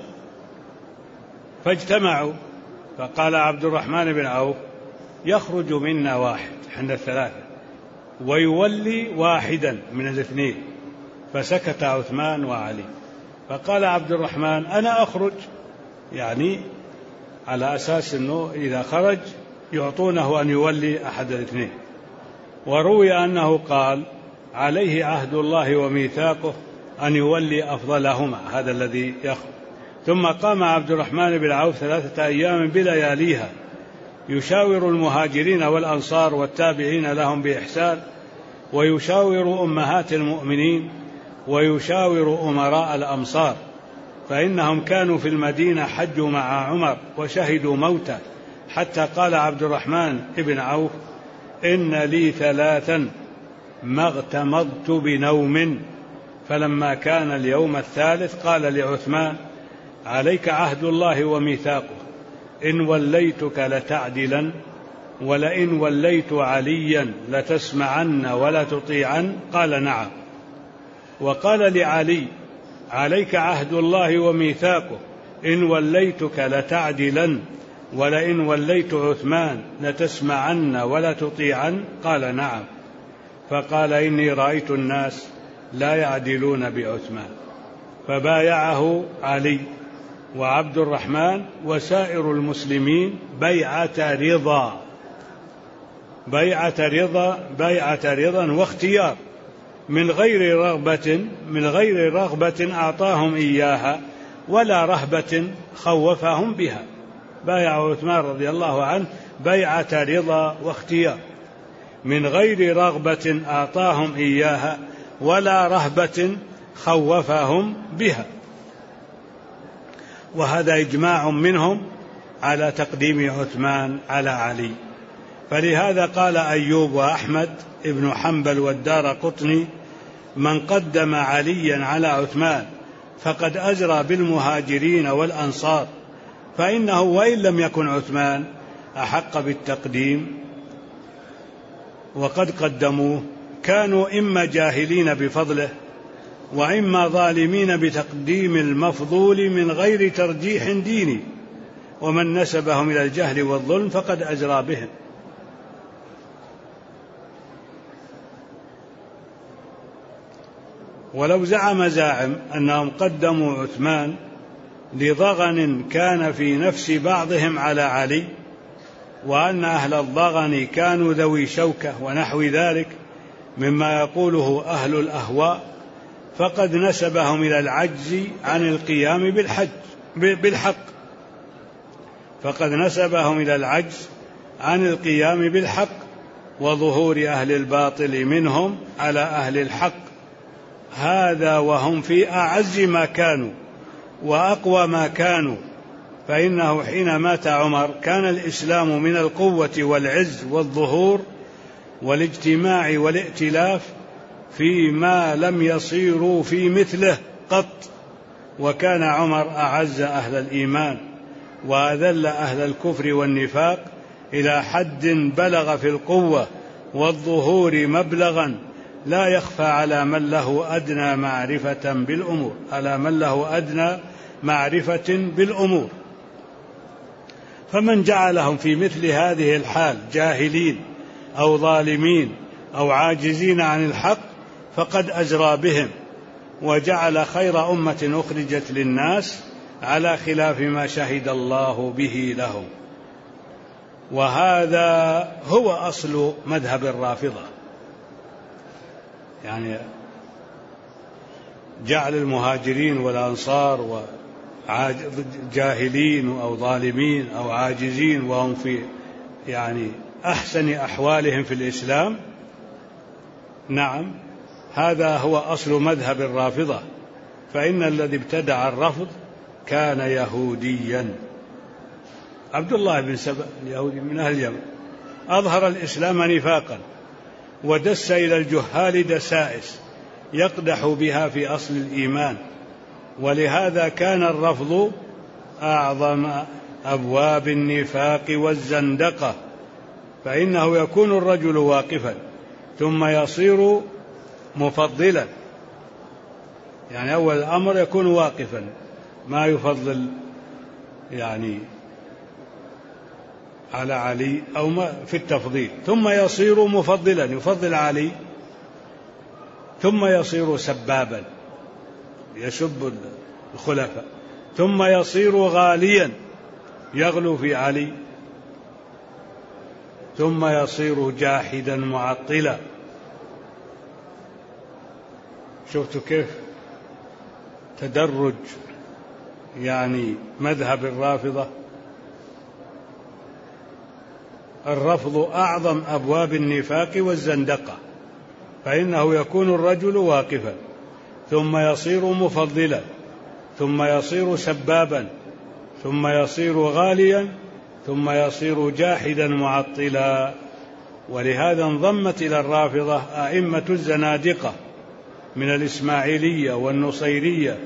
فاجتمعوا، فقال عبد الرحمن بن عوف: يخرج منا واحد، احنا 3، ويولي واحدا من 2. فسكت عثمان وعلي. فقال عبد الرحمن: أنا أخرج، يعني على أساس أنه إذا خرج يعطونه أن يولي أحد 2. وروي أنه قال: عليه عهد الله وميثاقه أن يولي أفضلهما، هذا الذي يخرج. ثم قام عبد الرحمن بن عوف 3 أيام بلياليها يشاور المهاجرين والأنصار والتابعين لهم بإحسان، ويشاور أمهات المؤمنين، ويشاور أمراء الأمصار، فإنهم كانوا في المدينة حجوا مع عمر وشهدوا موته، حتى قال عبد الرحمن بن عوف: إن لي 3 ما اغتمضت بنوم. فلما كان اليوم 3 قال لعثمان: عليك عهد الله وميثاقه، إن وليتك لتعدلا، ولئن وليت عليا لتسمعن ولا تطيعن. قال: نعم. وقال لعلي: عليك عهد الله وميثاقه، إن وليتك لتعدلا، ولئن وليت عثمان لتسمعن ولا تطيعن. قال: نعم. فقال: إني رأيت الناس لا يعدلون بعثمان. فبايعه علي وعبد الرحمن وسائر المسلمين بيعة رضا واختيار، من غير رغبة أعطاهم إياها ولا رهبة خوفهم بها. بايع عثمان رضي الله عنه بيعة رضا واختيار، من غير رغبة أعطاهم إياها ولا رهبة خوفهم بها. وهذا إجماع منهم على تقديم عثمان على علي. فلهذا قال أيوب وأحمد ابن حنبل والدارقطني: من قدم عليا على عثمان فقد أجرى بالمهاجرين والأنصار، فإنه وإن لم يكن عثمان أحق بالتقديم. وقد قدموه، كانوا إما جاهلين بفضله وإما ظالمين بتقديم المفضول من غير ترجيح ديني، ومن نسبهم إلى الجهل والظلم فقد أجرى بهم. ولو زعم زاعم أنهم قدموا عثمان لضغن كان في نفس بعضهم على علي، وأن أهل الضغن كانوا ذوي شوكة ونحو ذلك مما يقوله أهل الأهواء، فقد نسبهم إلى العجز عن القيام بالحق، وظهور أهل الباطل منهم على أهل الحق. هذا وهم في أعز ما كانوا وأقوى ما كانوا. فإنه حين مات عمر كان الإسلام من القوة والعز والظهور والاجتماع والائتلاف فيما لم يصيروا في مثله قط، وكان عمر أعز أهل الإيمان وأذل أهل الكفر والنفاق إلى حد بلغ في القوة والظهور مبلغا لا يخفى على من له أدنى معرفة بالأمور. فمن جعلهم في مثل هذه الحال جاهلين أو ظالمين أو عاجزين عن الحق فقد أجرى بهم، وجعل خير أمة أخرجت للناس على خلاف ما شهد الله به لهم. وهذا هو أصل مذهب الرافضة، يعني جعل المهاجرين والأنصار جاهلين أو ظالمين أو عاجزين وهم في يعني أحسن أحوالهم في الإسلام. نعم، هذا هو أصل مذهب الرافضة، فإن الذي ابتدع الرفض كان يهوديا. عبد الله بن سبأ اليهودي من أهل اليمن أظهر الإسلام نفاقا ودس إلى الجهال دسائس يقدح بها في أصل الإيمان، ولهذا كان الرفض أعظم أبواب النفاق والزندقة، فإنه يكون الرجل واقفا ثم يصير مفضلا، يعني أول الأمر يكون واقفا ما يفضل يعني على علي أو ما في التفضيل، ثم يصير مفضلا يفضل علي، ثم يصير سبابا يسب الخلفاء، ثم يصير غاليا يغلو في علي، ثم يصير جاحدا معطلا. شفتوا كيف تدرج يعني مذهب الرافضة؟ الرفض أعظم أبواب النفاق والزندقة، فإنه يكون الرجل واقفا ثم يصير مفضلا ثم يصير سبابا ثم يصير غاليا ثم يصير جاحدا معطلا. ولهذا انضمت إلى الرافضة أئمة الزنادقة من الإسماعيلية والنصيرية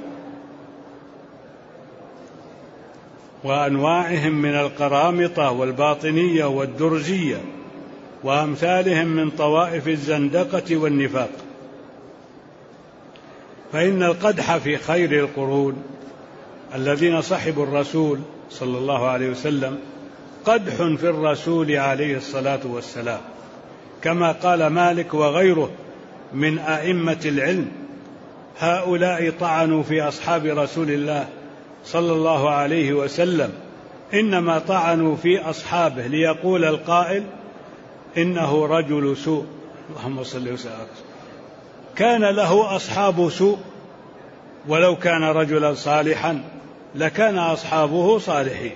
وأنواعهم من القرامطة والباطنية والدرزية وأمثالهم من طوائف الزندقة والنفاق. فإن القدح في خير القرون الذين صحبوا الرسول صلى الله عليه وسلم قدح في الرسول عليه الصلاة والسلام، كما قال مالك وغيره من أئمة العلم: هؤلاء طعنوا في أصحاب رسول الله صلى الله عليه وسلم، إنما طعنوا في أصحابه ليقول القائل إنه رجل سوء. اللهم صل وسلم. كان له أصحاب سوء، ولو كان رجلا صالحا لكان أصحابه صالحين.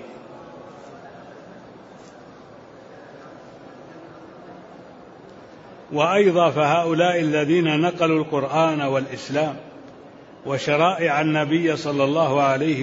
وأيضا فهؤلاء الذين نقلوا القرآن والإسلام وشرائع النبي صلى الله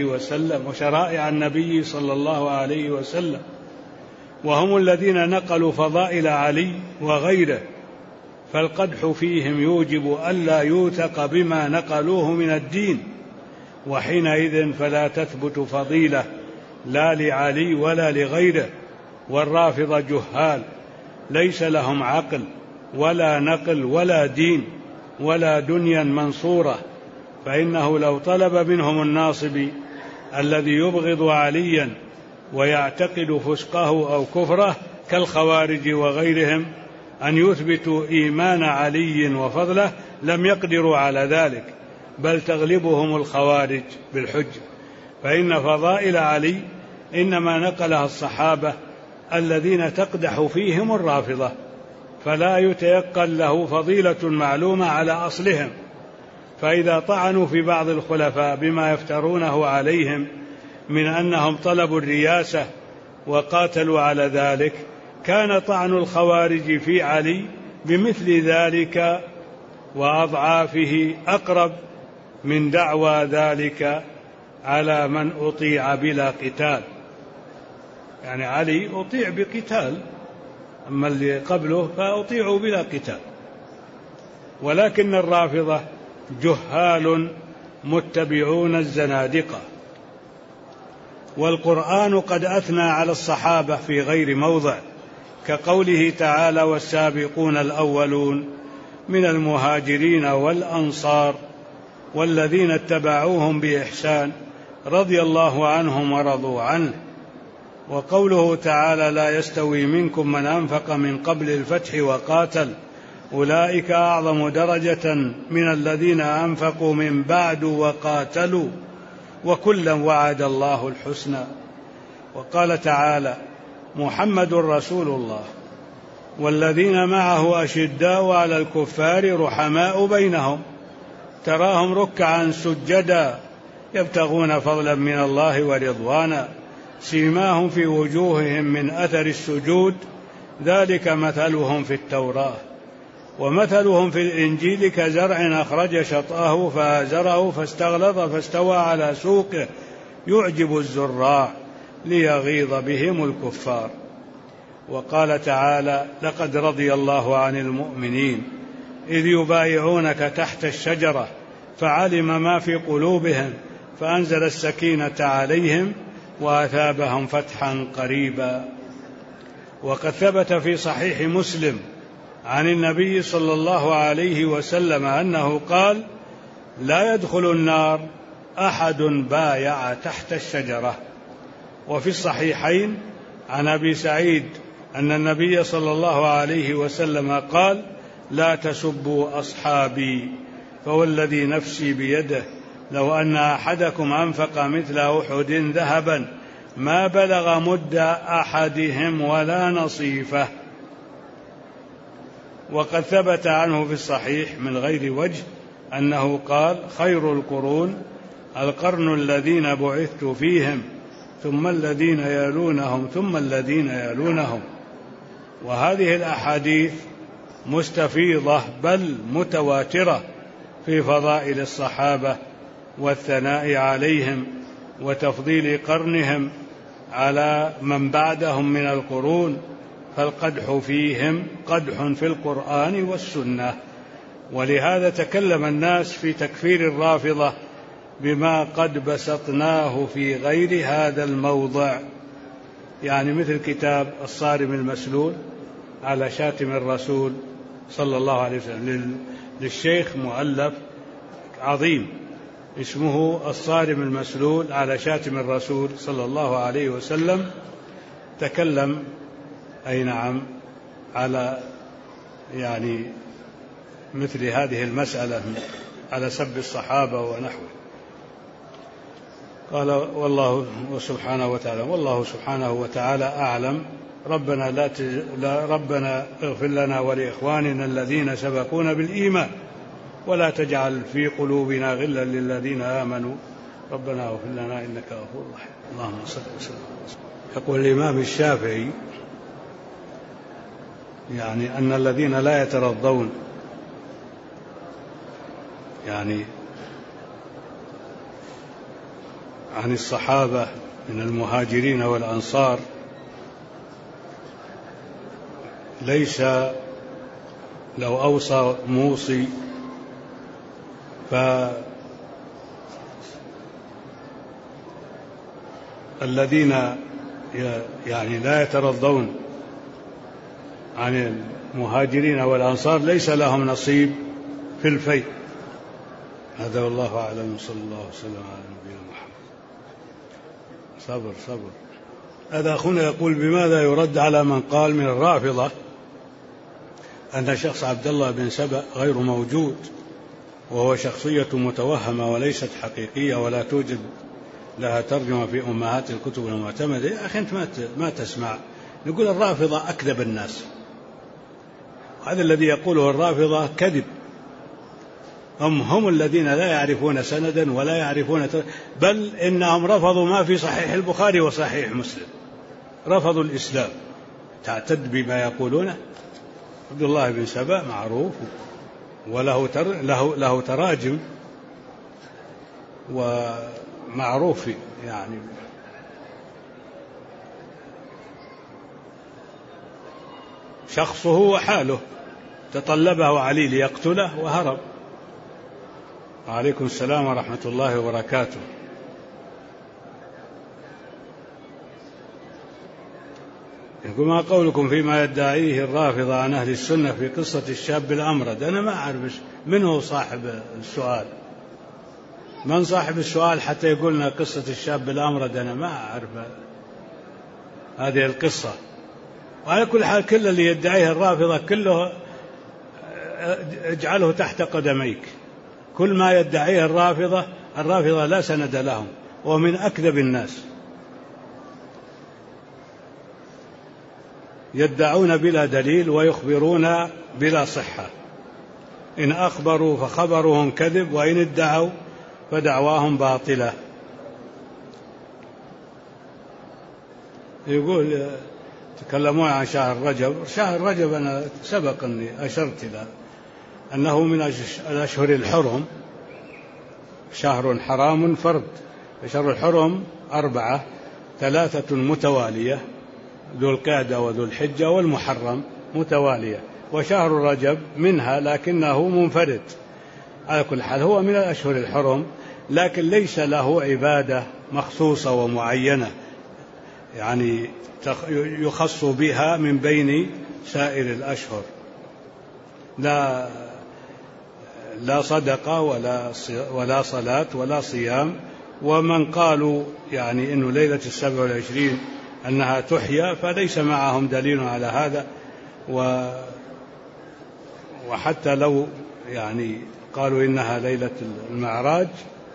عليه وسلم وهم الذين نقلوا فضائل علي وغيره، فالقدح فيهم يوجب ألا يوثق بما نقلوه من الدين، وحينئذ فلا تثبت فضيلة لا لعلي ولا لغيره. والرافضة جهال ليس لهم عقل ولا نقل ولا دين ولا دنيا منصورة، فإنه لو طلب منهم الناصب الذي يبغض عليا ويعتقد فسقه أو كفره كالخوارج وغيرهم أن يثبتوا إيمان علي وفضله لم يقدروا على ذلك، بل تغلبهم الخوارج بالحجة، فإن فضائل علي إنما نقلها الصحابة الذين تقدح فيهم الرافضة، فلا يتيقن له فضيلة معلومة على أصلهم. فإذا طعنوا في بعض الخلفاء بما يفترونه عليهم من أنهم طلبوا الرياسة وقاتلوا على ذلك، كان طعن الخوارج في علي بمثل ذلك وأضعافه أقرب من دعوى ذلك على من أطيع بلا قتال. يعني علي أطيع بقتال، أما اللي قبله فأطيعوا بلا قتال. ولكن الرافضة جهال متبعون الزنادقة. والقرآن قد أثنى على الصحابة في غير موضع كقوله تعالى: والسابقون الأولون من المهاجرين والأنصار والذين اتبعوهم بإحسان رضي الله عنهم ورضوا عنه. وقوله تعالى: لا يستوي منكم من أنفق من قبل الفتح وقاتل أولئك أعظم درجة من الذين أنفقوا من بعد وقاتلوا وكلا وعد الله الحسنى. وقال تعالى: محمد رسول الله والذين معه أشداء على الكفار رحماء بينهم تراهم ركعا سجدا يبتغون فضلا من الله ورضوانا سيماهم في وجوههم من أثر السجود ذلك مثلهم في التوراة ومثلهم في الإنجيل كزرع أخرج شطأه فآزره فاستغلظ فاستوى على سوقه يعجب الزراع ليغيظ بهم الكفار. وقال تعالى: لقد رضي الله عن المؤمنين إذ يبايعونك تحت الشجرة فعلم ما في قلوبهم فأنزل السكينة عليهم وأثابهم فتحا قريبا. وقد ثبت في صحيح مسلم عن النبي صلى الله عليه وسلم أنه قال: لا يدخل النار أحد بايع تحت الشجرة. وفي الصحيحين عن أبي سعيد أن النبي صلى الله عليه وسلم قال: لا تسبوا أصحابي فوالذي نفسي بيده لو أن أحدكم أنفق مثل أحد ذهبا ما بلغ مد أحدهم ولا نصيفه. وقد ثبت عنه في الصحيح من غير وجه أنه قال: خير القرون القرن الذين بعثت فيهم ثم الذين يلونهم ثم الذين يلونهم. وهذه الأحاديث مستفيضة بل متواترة في فضائل الصحابة والثناء عليهم وتفضيل قرنهم على من بعدهم من القرون، فالقدح فيهم قدح في القرآن والسنة. ولهذا تكلم الناس في تكفير الرافضة بما قد بسطناه في غير هذا الموضع، يعني مثل كتاب الصارم المسلول على شاتم الرسول صلى الله عليه وسلم للشيخ مؤلف عظيم اسمه الصارم المسلول على شاتم الرسول صلى الله عليه وسلم. تكلم أي نعم على يعني مثل هذه المسألة على سب الصحابة ونحوه. قال: والله سبحانه وتعالى أعلم. ربنا اغفر لنا ولإخواننا الذين سبقونا بالإيمان ولا تجعل في قلوبنا غلا للذين آمنوا ربنا اغفر لنا إنك غفور رحيم. اللهم صل وسلم. يقول الإمام الشافعي يعني أن الذين لا يترضون يعني عن الصحابة من المهاجرين والأنصار ليس لو أوصى موصي فالذين يعني لا يترضون عن المهاجرين والأنصار ليس لهم نصيب في الفيء. هذا والله أعلم. صلى الله وسلم على نبينا محمد. صبر. هذا أخونا يقول: بماذا يرد على من قال من الرافضة أن شخص عبد الله بن سبأ غير موجود وهو شخصية متوهمة وليست حقيقية ولا توجد لها ترجمة في أمهات الكتب المعتمدة؟ يا أخي أنت ما تسمع. نقول الرافضة أكذب الناس. هذا الذي يقوله الرافضة كذب. هم الذين لا يعرفون سندا ولا يعرفون بل إنهم رفضوا ما في صحيح البخاري وصحيح مسلم، رفضوا الإسلام. تعتد بما يقولونه. عبد الله بن سبأ معروف وله له تراجم ومعروف يعني شخصه وحاله. تطلبه علي ليقتله وهرب. وعليكم السلام ورحمة الله وبركاته. يقول ما قولكم فيما يدعيه الرافضة عن أهل السنة في قصة الشاب الأمرد؟ أنا ما أعرف من هو صاحب السؤال، من صاحب السؤال حتى يقولنا قصة الشاب الأمرد؟ أنا ما أعرف هذه القصة. وعلى كل حال كل اللي يدعيه الرافضة كله اجعله تحت قدميك. كل ما يدعيه الرافضة لا سند لهم، ومن أكذب الناس. يدعون بلا دليل ويخبرون بلا صحة. إن أخبروا فخبرهم كذب، وإن ادعوا فدعواهم باطلة. يقول تكلمون عن شهر رجب. شهر رجب أنا سبق أني أشرت إلى أنه من الأشهر الحرم، شهر حرام فرد. شهر الحرم 4، 3 متوالية، ذو القعدة وذو الحجة والمحرم متوالية، وشهر رجب منها لكنه منفرد. على كل حال هو من الأشهر الحرم، لكن ليس له عبادة مخصوصة ومعينة يعني يخص بها من بين سائر الأشهر، لا صدقة ولا صلاة ولا صيام. ومن قالوا يعني إنه ليلة 27 أنها تحيا فليس معهم دليل على هذا. وحتى لو يعني قالوا إنها ليلة المعراج،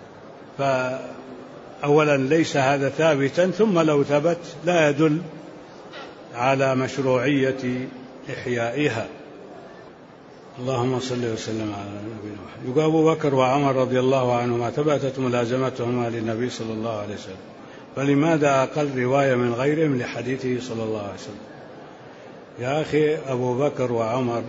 فأولا ليس هذا ثابتا، ثم لو ثبت لا يدل على مشروعية إحيائها. اللهم صل وسلم على نبينا محمد. يقول أبو بكر وعمر رضي الله عنهما ثبتت ملازمتهما للنبي صلى الله عليه وسلم، فلماذا أقل رواية من غيرهم لحديثه صلى الله عليه وسلم؟ يا أخي أبو بكر وعمر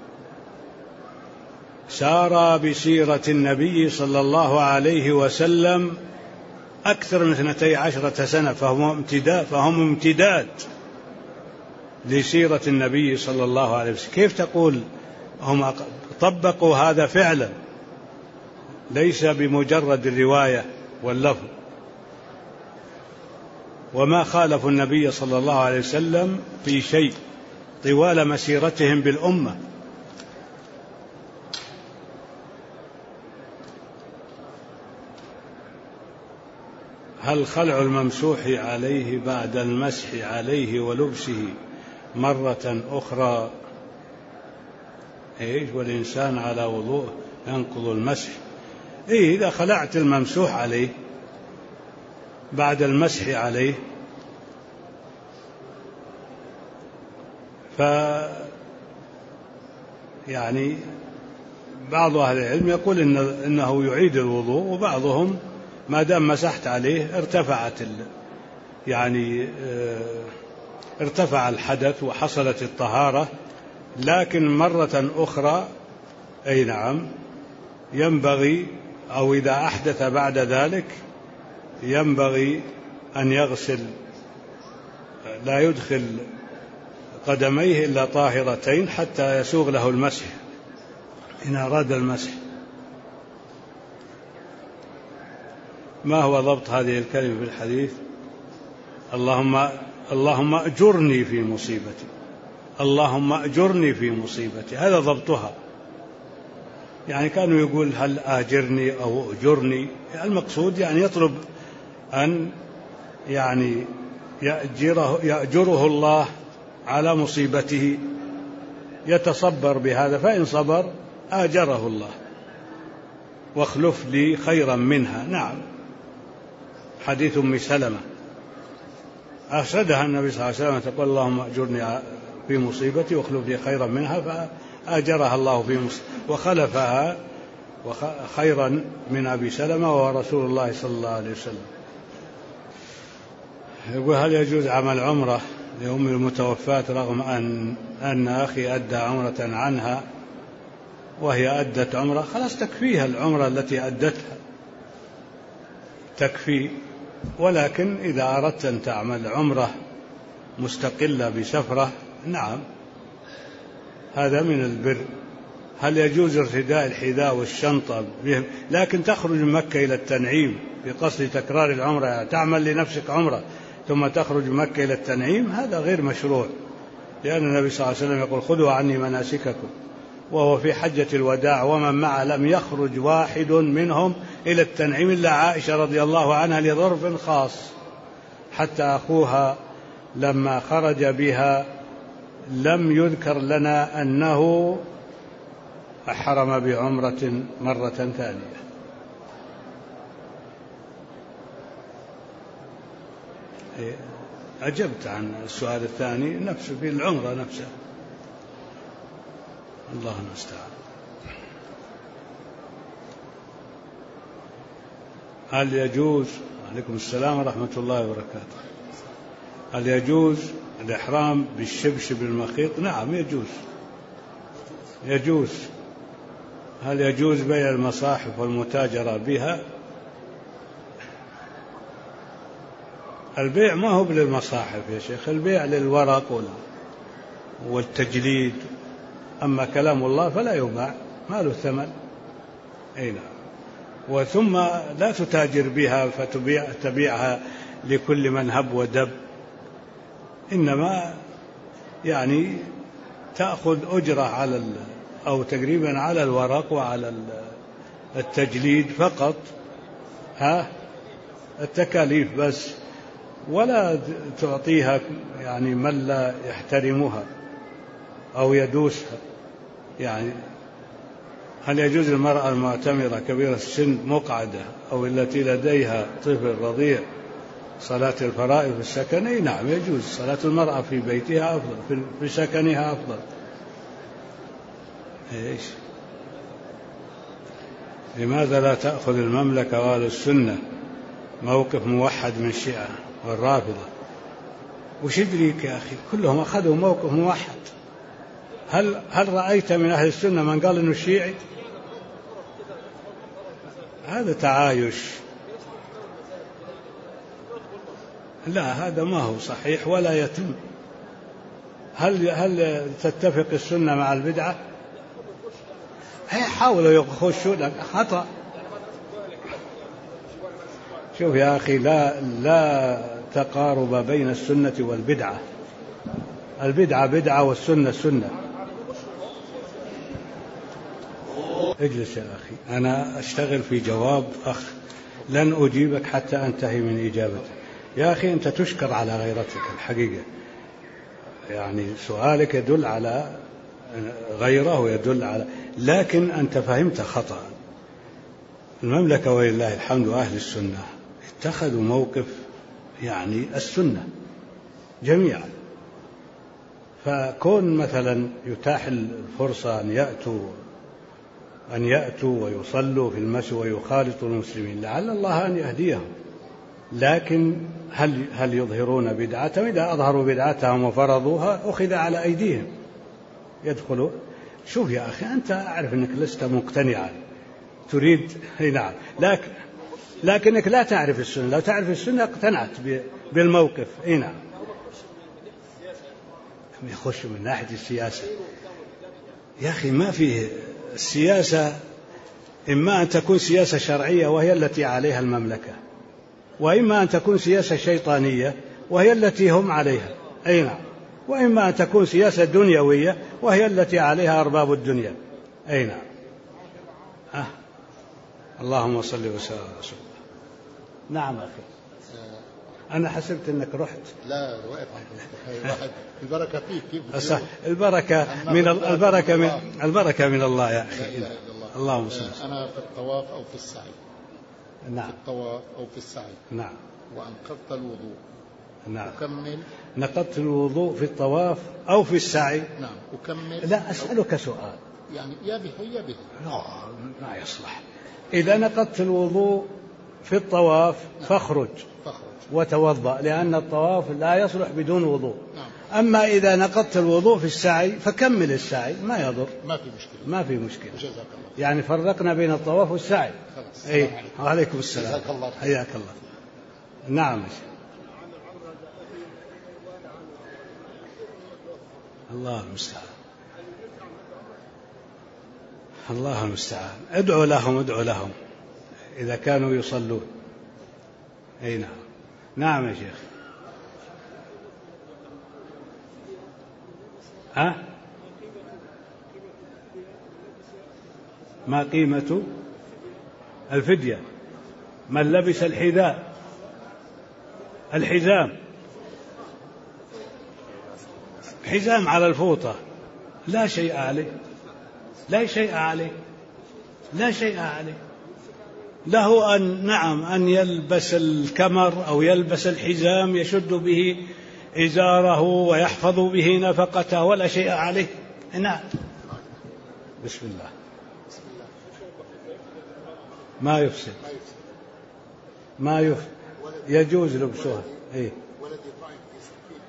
سارا بسيرة النبي صلى الله عليه وسلم أكثر من 12 سنة، فهم امتداد لسيرة النبي صلى الله عليه وسلم. كيف تقول هم طبقوا هذا فعلا، ليس بمجرد الرواية واللفظ؟ وما خالفوا النبي صلى الله عليه وسلم في شيء طوال مسيرتهم بالأمة. هل خلع الممسوح عليه بعد المسح عليه ولبسه مرة أخرى والإنسان على وضوء ينقض المسح؟ إذا خلعت الممسوح عليه بعد المسح عليه يعني بعض أهل العلم يقول إنه يعيد الوضوء، وبعضهم ما دام مسحت عليه ارتفع الحدث وحصلت الطهارة. لكن مرة أخرى أي نعم ينبغي، أو إذا أحدث بعد ذلك ينبغي أن يغسل، لا يدخل قدميه إلا طاهرتين حتى يسوغ له المسح إن أراد المسح. ما هو ضبط هذه الكلمة في الحديث؟ اللهم أجرني في مصيبتي، اللهم أجرني في مصيبتي، هذا ضبطها. يعني كانوا يقول هل آجرني أو أجرني، المقصود يعني يطلب أن يعني يأجره الله على مصيبته، يتصبر بهذا، فإن صبر آجره الله واخلف لي خيرا منها. نعم، حديث أم سلمة أرشدها النبي صلى الله عليه وسلم تقول اللهم أجرني في مصيبتي واخلف لي خيرا منها، فآجرها الله في مصيبتي وخلفها خيرا من أبي سلمة وهو رسول الله صلى الله عليه وسلم. يقول هل يجوز عمل عمرة لأم المتوفاة رغم أن أخي أدى عمرة عنها وهي أدت عمرة؟ خلاص تكفيها العمرة التي أدتها، تكفي. ولكن إذا أردت أن تعمل عمرة مستقلة بسفرة، نعم هذا من البر. هل يجوز ارتداء الحذاء والشنطة بهم؟ لكن تخرج من مكة إلى التنعيم بقصد تكرار العمرة، يعني تعمل لنفسك عمرة ثم تخرج مكة إلى التنعيم، هذا غير مشروع، لأن النبي صلى الله عليه وسلم يقول خذوا عني مناسككم، وهو في حجة الوداع ومن معه لم يخرج واحد منهم إلى التنعيم إلا عائشة رضي الله عنها لظرف خاص، حتى أخوها لما خرج بها لم يذكر لنا أنه أحرم بعمرة مرة ثانية. أجبت عن السؤال الثاني نفسه في العمرة نفسها. الله المستعان. هل يجوز، عليكم السلام ورحمة الله وبركاته، هل يجوز الإحرام بالشبشب المخيط؟ نعم يجوز، يجوز. هل يجوز بيع المصاحف والمتاجرة بها؟ البيع ما هو للمصاحف يا شيخ، البيع للورق والتجليد، أما كلام الله فلا يباع، ما له ثمن. أي نعم. وثم لا تتاجر بها فتبيعها لكل من هب ودب، إنما يعني تأخذ أجرة على أو تقريبا على الورق وعلى التجليد فقط، التكاليف بس، ولا تعطيها يعني من لا يحترمها أو يدوسها. يعني هل يجوز المرأة المعتمرة كبيرة السن مقعدة أو التي لديها طفل رضيع صلاة الفرائض في السكن؟ نعم يجوز، صلاة المرأة في بيتها أفضل، في سكنها أفضل. إيش؟ لماذا لا تأخذ المملكة وأهل السنة موقف موحد من الشيعة والرافضة؟ وش يدريك يا أخي، كلهم أخذوا موقف موحد. هل رأيت من أهل السنة من قال إنه شيعي؟ هذا تعايش، لا هذا ما هو صحيح ولا يتم. هل تتفق السنة مع البدعة؟ حاولوا يخشوا لك خطأ. شوف يا أخي، لا تقارب بين السنة والبدعة، البدعة بدعة والسنة سنة. اجلس يا أخي، أنا أشتغل في جواب أخ، لن أجيبك حتى أنتهي من إجابتك. يا أخي أنت تشكر على غيرتك الحقيقة، يعني سؤالك يدل على غيره ويدل على، لكن أنت فهمت خطأ. المملكة ولله الحمد وأهل السنة اتخذوا موقف يعني السنة جميعا، فكون مثلا يتاح الفرصة أن يأتوا ويصلوا في المسجد ويخالطوا المسلمين لعل الله أن يهديهم، لكن هل يظهرون بدعتهم؟ إذا أظهروا بدعتهم وفرضوها أخذ على أيديهم يدخلوا. شوف يا أخي، أنت أعرف أنك لست مقتنعا، تريد نعم، لكنك لا تعرف السنة. لو تعرف السنة اقتنعت بالموقف. نعم، يخش من ناحية السياسة يا أخي، ما فيه السياسة، إما أن تكون سياسة شرعية وهي التي عليها المملكة، وإما أن تكون سياسة شيطانية وهي التي هم عليها. أي نعم. وإما أن تكون سياسة دنيوية وهي التي عليها أرباب الدنيا. أي نعم. اللهم صل وسلم على رسول الله. نعم أخي، أنا حسبت أنك رحت.
لا، واحد البركة فيك.
البركة من الله يا أخي.
لا
اللهم صل.
أنا في الطواف أو في السعي.
نعم.
في الطواف أو في السعي.
نعم.
وأنقضت الوضوء.
نعم.
أكمل.
نقضت الوضوء في الطواف أو في السعي.
نعم. أكمل.
لا، أسألك سؤال.
يعني يا به يا به.
لا، ما يصلح. إذا نقضت الوضوء في الطواف فاخرج وتوضأ، لأن الطواف لا يصلح بدون وضوء.
نعم.
أما إذا نقضت الوضوء في السعي فكمل السعي، ما يضر،
ما في مشكلة.
جزاك الله. يعني فرقنا بين الطواف والسعي. أي. وعليكم السلام. حياك الله. نعم. الله المستعان. الله المستعان. ادعوا لهم إذا كانوا يصلون. أي نعم. نعم يا شيخ. ها؟ ما قيمة الفدية؟ من لبس الحزام حزام على الفوطة لا شيء عليه، لا شيء عليه، لا شيء عليه. له أن يلبس الكمر أو يلبس الحزام يشد به إزاره ويحفظ به نفقته ولا شيء عليه. نعم. بسم الله. ما يفسد يجوز لبسها. إيه؟
ولدي طعن في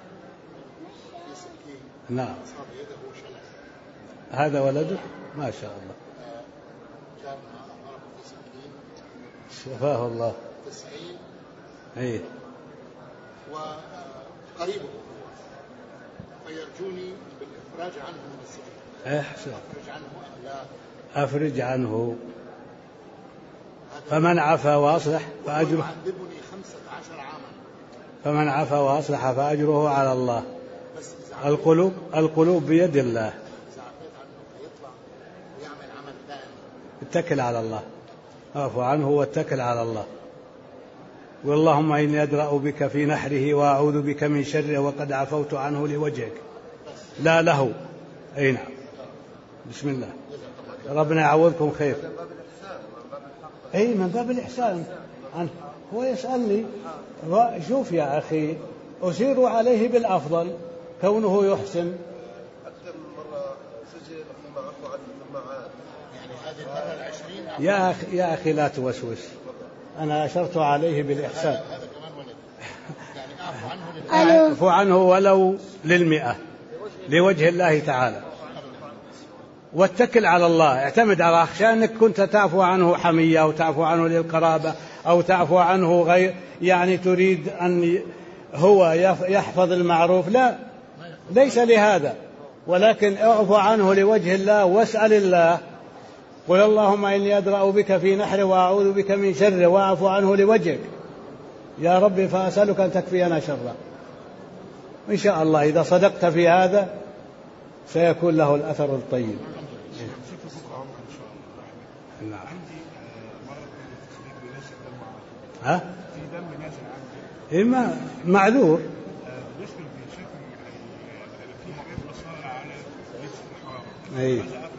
سكين
نعم.
أصاب يده شلل.
هذا ولده ما شاء الله.
جارنا ضرب في سكين.
شفاه الله.
90.
إيه؟
وقريبه فيرجوني بالإفراج عنه من السجن.
أحسن.
أفرج عنه أم لا؟
أفرج عنه. فمن عفا وأصلح فأجره.
يعذبني 15 عاما.
فمن عفا وأصلح فأجره على الله.
بس
القلوب بيد الله.
إذا عفيت عنه فيطلع ويعمل عمل ثاني.
اتكل على الله، اعف عنه واتكل على الله. واللهم إني أدرأ بك في نحره وأعوذ بك من شره وقد عفوت عنه لوجهك لا له. أي نعم. بسم الله. ربنا يعوضكم خير. أي من باب الإحسان. هو يسألني شوف يا أخي أسير عليه بالأفضل كونه يحسن.
أكثر من مرة سجل ثم عفو عنه ثم عاد.
يعني هذه المرة 20.
يا أخي لا توسوس، أنا أشرت عليه بالإحسان.
هذا كمان ولد. يعني
أعفو عنه ولو 100 لوجه الله تعالى، واتكل على الله. اعتمد على أخشى أنك كنت تعفو عنه حمية أو تعفو عنه للقرابة أو تعفو عنه غير يعني تريد أن هو يحفظ المعروف. لا، ليس لهذا، ولكن اعفو عنه لوجه الله واسأل الله. قل اللهم إني أدرأ بك في نحره وأعوذ بك من شره وأعفو عنه لوجهك يا ربي فأسألك أن تكفينا شره. إن شاء الله إذا صدقت في هذا سيكون له الأثر الطيب. نعم. ها؟
في دم نازل عندي.
إما معذور.
بالنسبة للشكل في حاجات مصارة على لبس الحرام.
أي.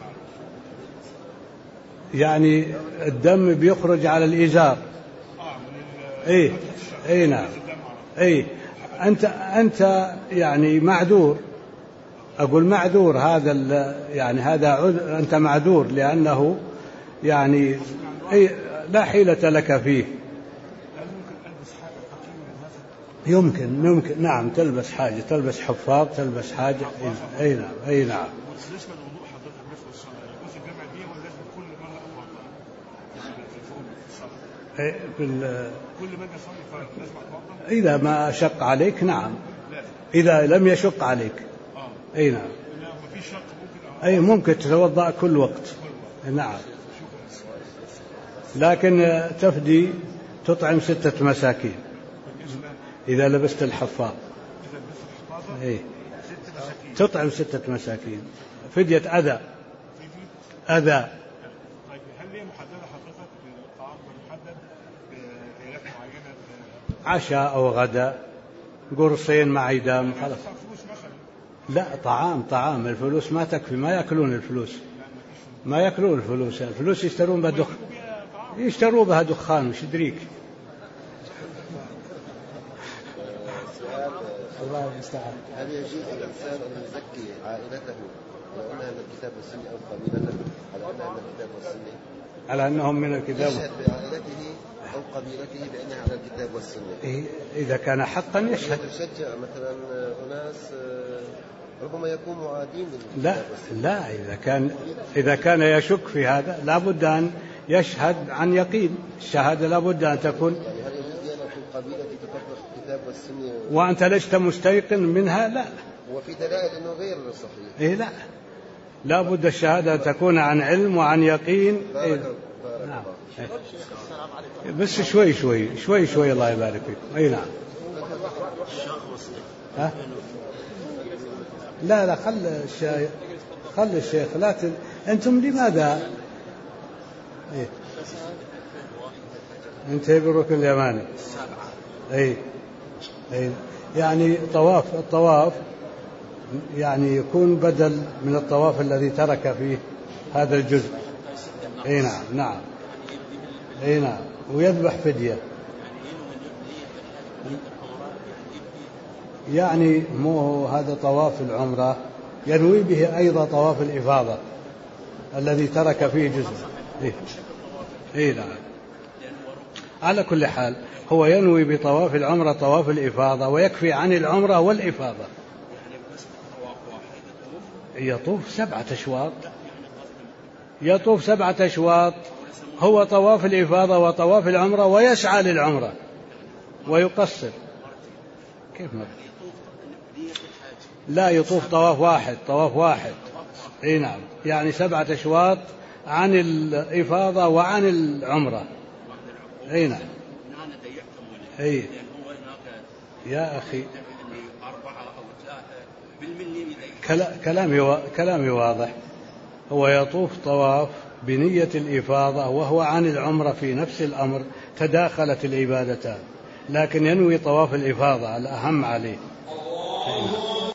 يعني الدم بيخرج على الإزار. إيه. إيه نعم. إيه. أنت يعني معذور. أقول معذور هذا يعني هذا أنت معذور لأنه يعني لا حيلة لك فيه. يمكن نعم تلبس حاجة، تلبس حفاظ، تلبس حاجة. أي نعم. أي نعم.
بالنسبة للوضوء حضرتك مثل الصلاة يجوز الجمع بيه ولا لازم كل مرة أتوضأ؟ كل ما أجي أصلي لازم أتوضأ؟
إذا ما شق عليك نعم. إذا لم يشق عليك. أي نعم.
ما في شق ممكن.
أي ممكن تتوضأ كل وقت. نعم. لكن تفدي تطعم 6 مساكين إذا لبست الحفاظ. إيه. تطعم 6 مساكين فدية أذى.
طيب هل هي محددة حضرتك بالطعام محدد بأكلات معينة؟
عشاء أو غداء، قرصين مع إدام خلاص. لا، طعام. الفلوس ما تكفي، ما يأكلون الفلوس، ما يأكلون الفلوس يشترون بها دخان. يشتروا بها دخان وش يدريك. الله المستعان.
هل يجوز للإنسان أن يزكي عائلته على أنها من الكتاب والسنة أو قبيلته على أنها من الكتاب والسنة؟
على أنهم من الكتاب.
يشهد بعائلته أو قبيلته بأنها على الكتاب والسنة.
إذا كان حقا يشهد.
تشجع مثلا أناس ربما يكون معادين
لا إذا كان يشك في هذا لابد أن يشهد عن يقين. الشهادة لابد أن تكون.
يعني هل يجوز أن يكون قبيلتي تطبق الكتاب والسنة
وأنت لست مستيقن منها؟ لا.
وفي دلائل أنه غير صحيح.
إيه لا، لابد الشهادة أن تكون عن علم وعن يقين.
بارك
نعم. بس شوي الله يبارك فيكم. أي نعم. لا خل الشيخ أنتم لماذا إيه؟ انتهي بالركن اليماني. أي يعني الطواف يعني يكون بدل من الطواف الذي ترك فيه هذا الجزء. اي نعم ويذبح فدية. يعني مو هذا طواف العمرة ينوي به أيضا طواف الإفاضة الذي ترك فيه جزء. اي نعم. على كل حال هو ينوي بطواف العمرة طواف الإفاضة ويكفي عن العمرة والإفاضة. يطوف 7 أشواط. يطوف 7 أشواط هو طواف الإفاضة وطواف العمرة ويسعى للعمرة ويقصر. كيف ما لا يطوف طواف واحد. اي نعم يعني 7 أشواط عن الإفاضة وعن العمرة. اي نعم. اي يا أخي كلامي واضح. هو يطوف طواف بنية الإفاضة وهو عن العمرة في نفس الأمر، تداخلت العبادتان، لكن ينوي طواف الإفاضة الأهم عليه.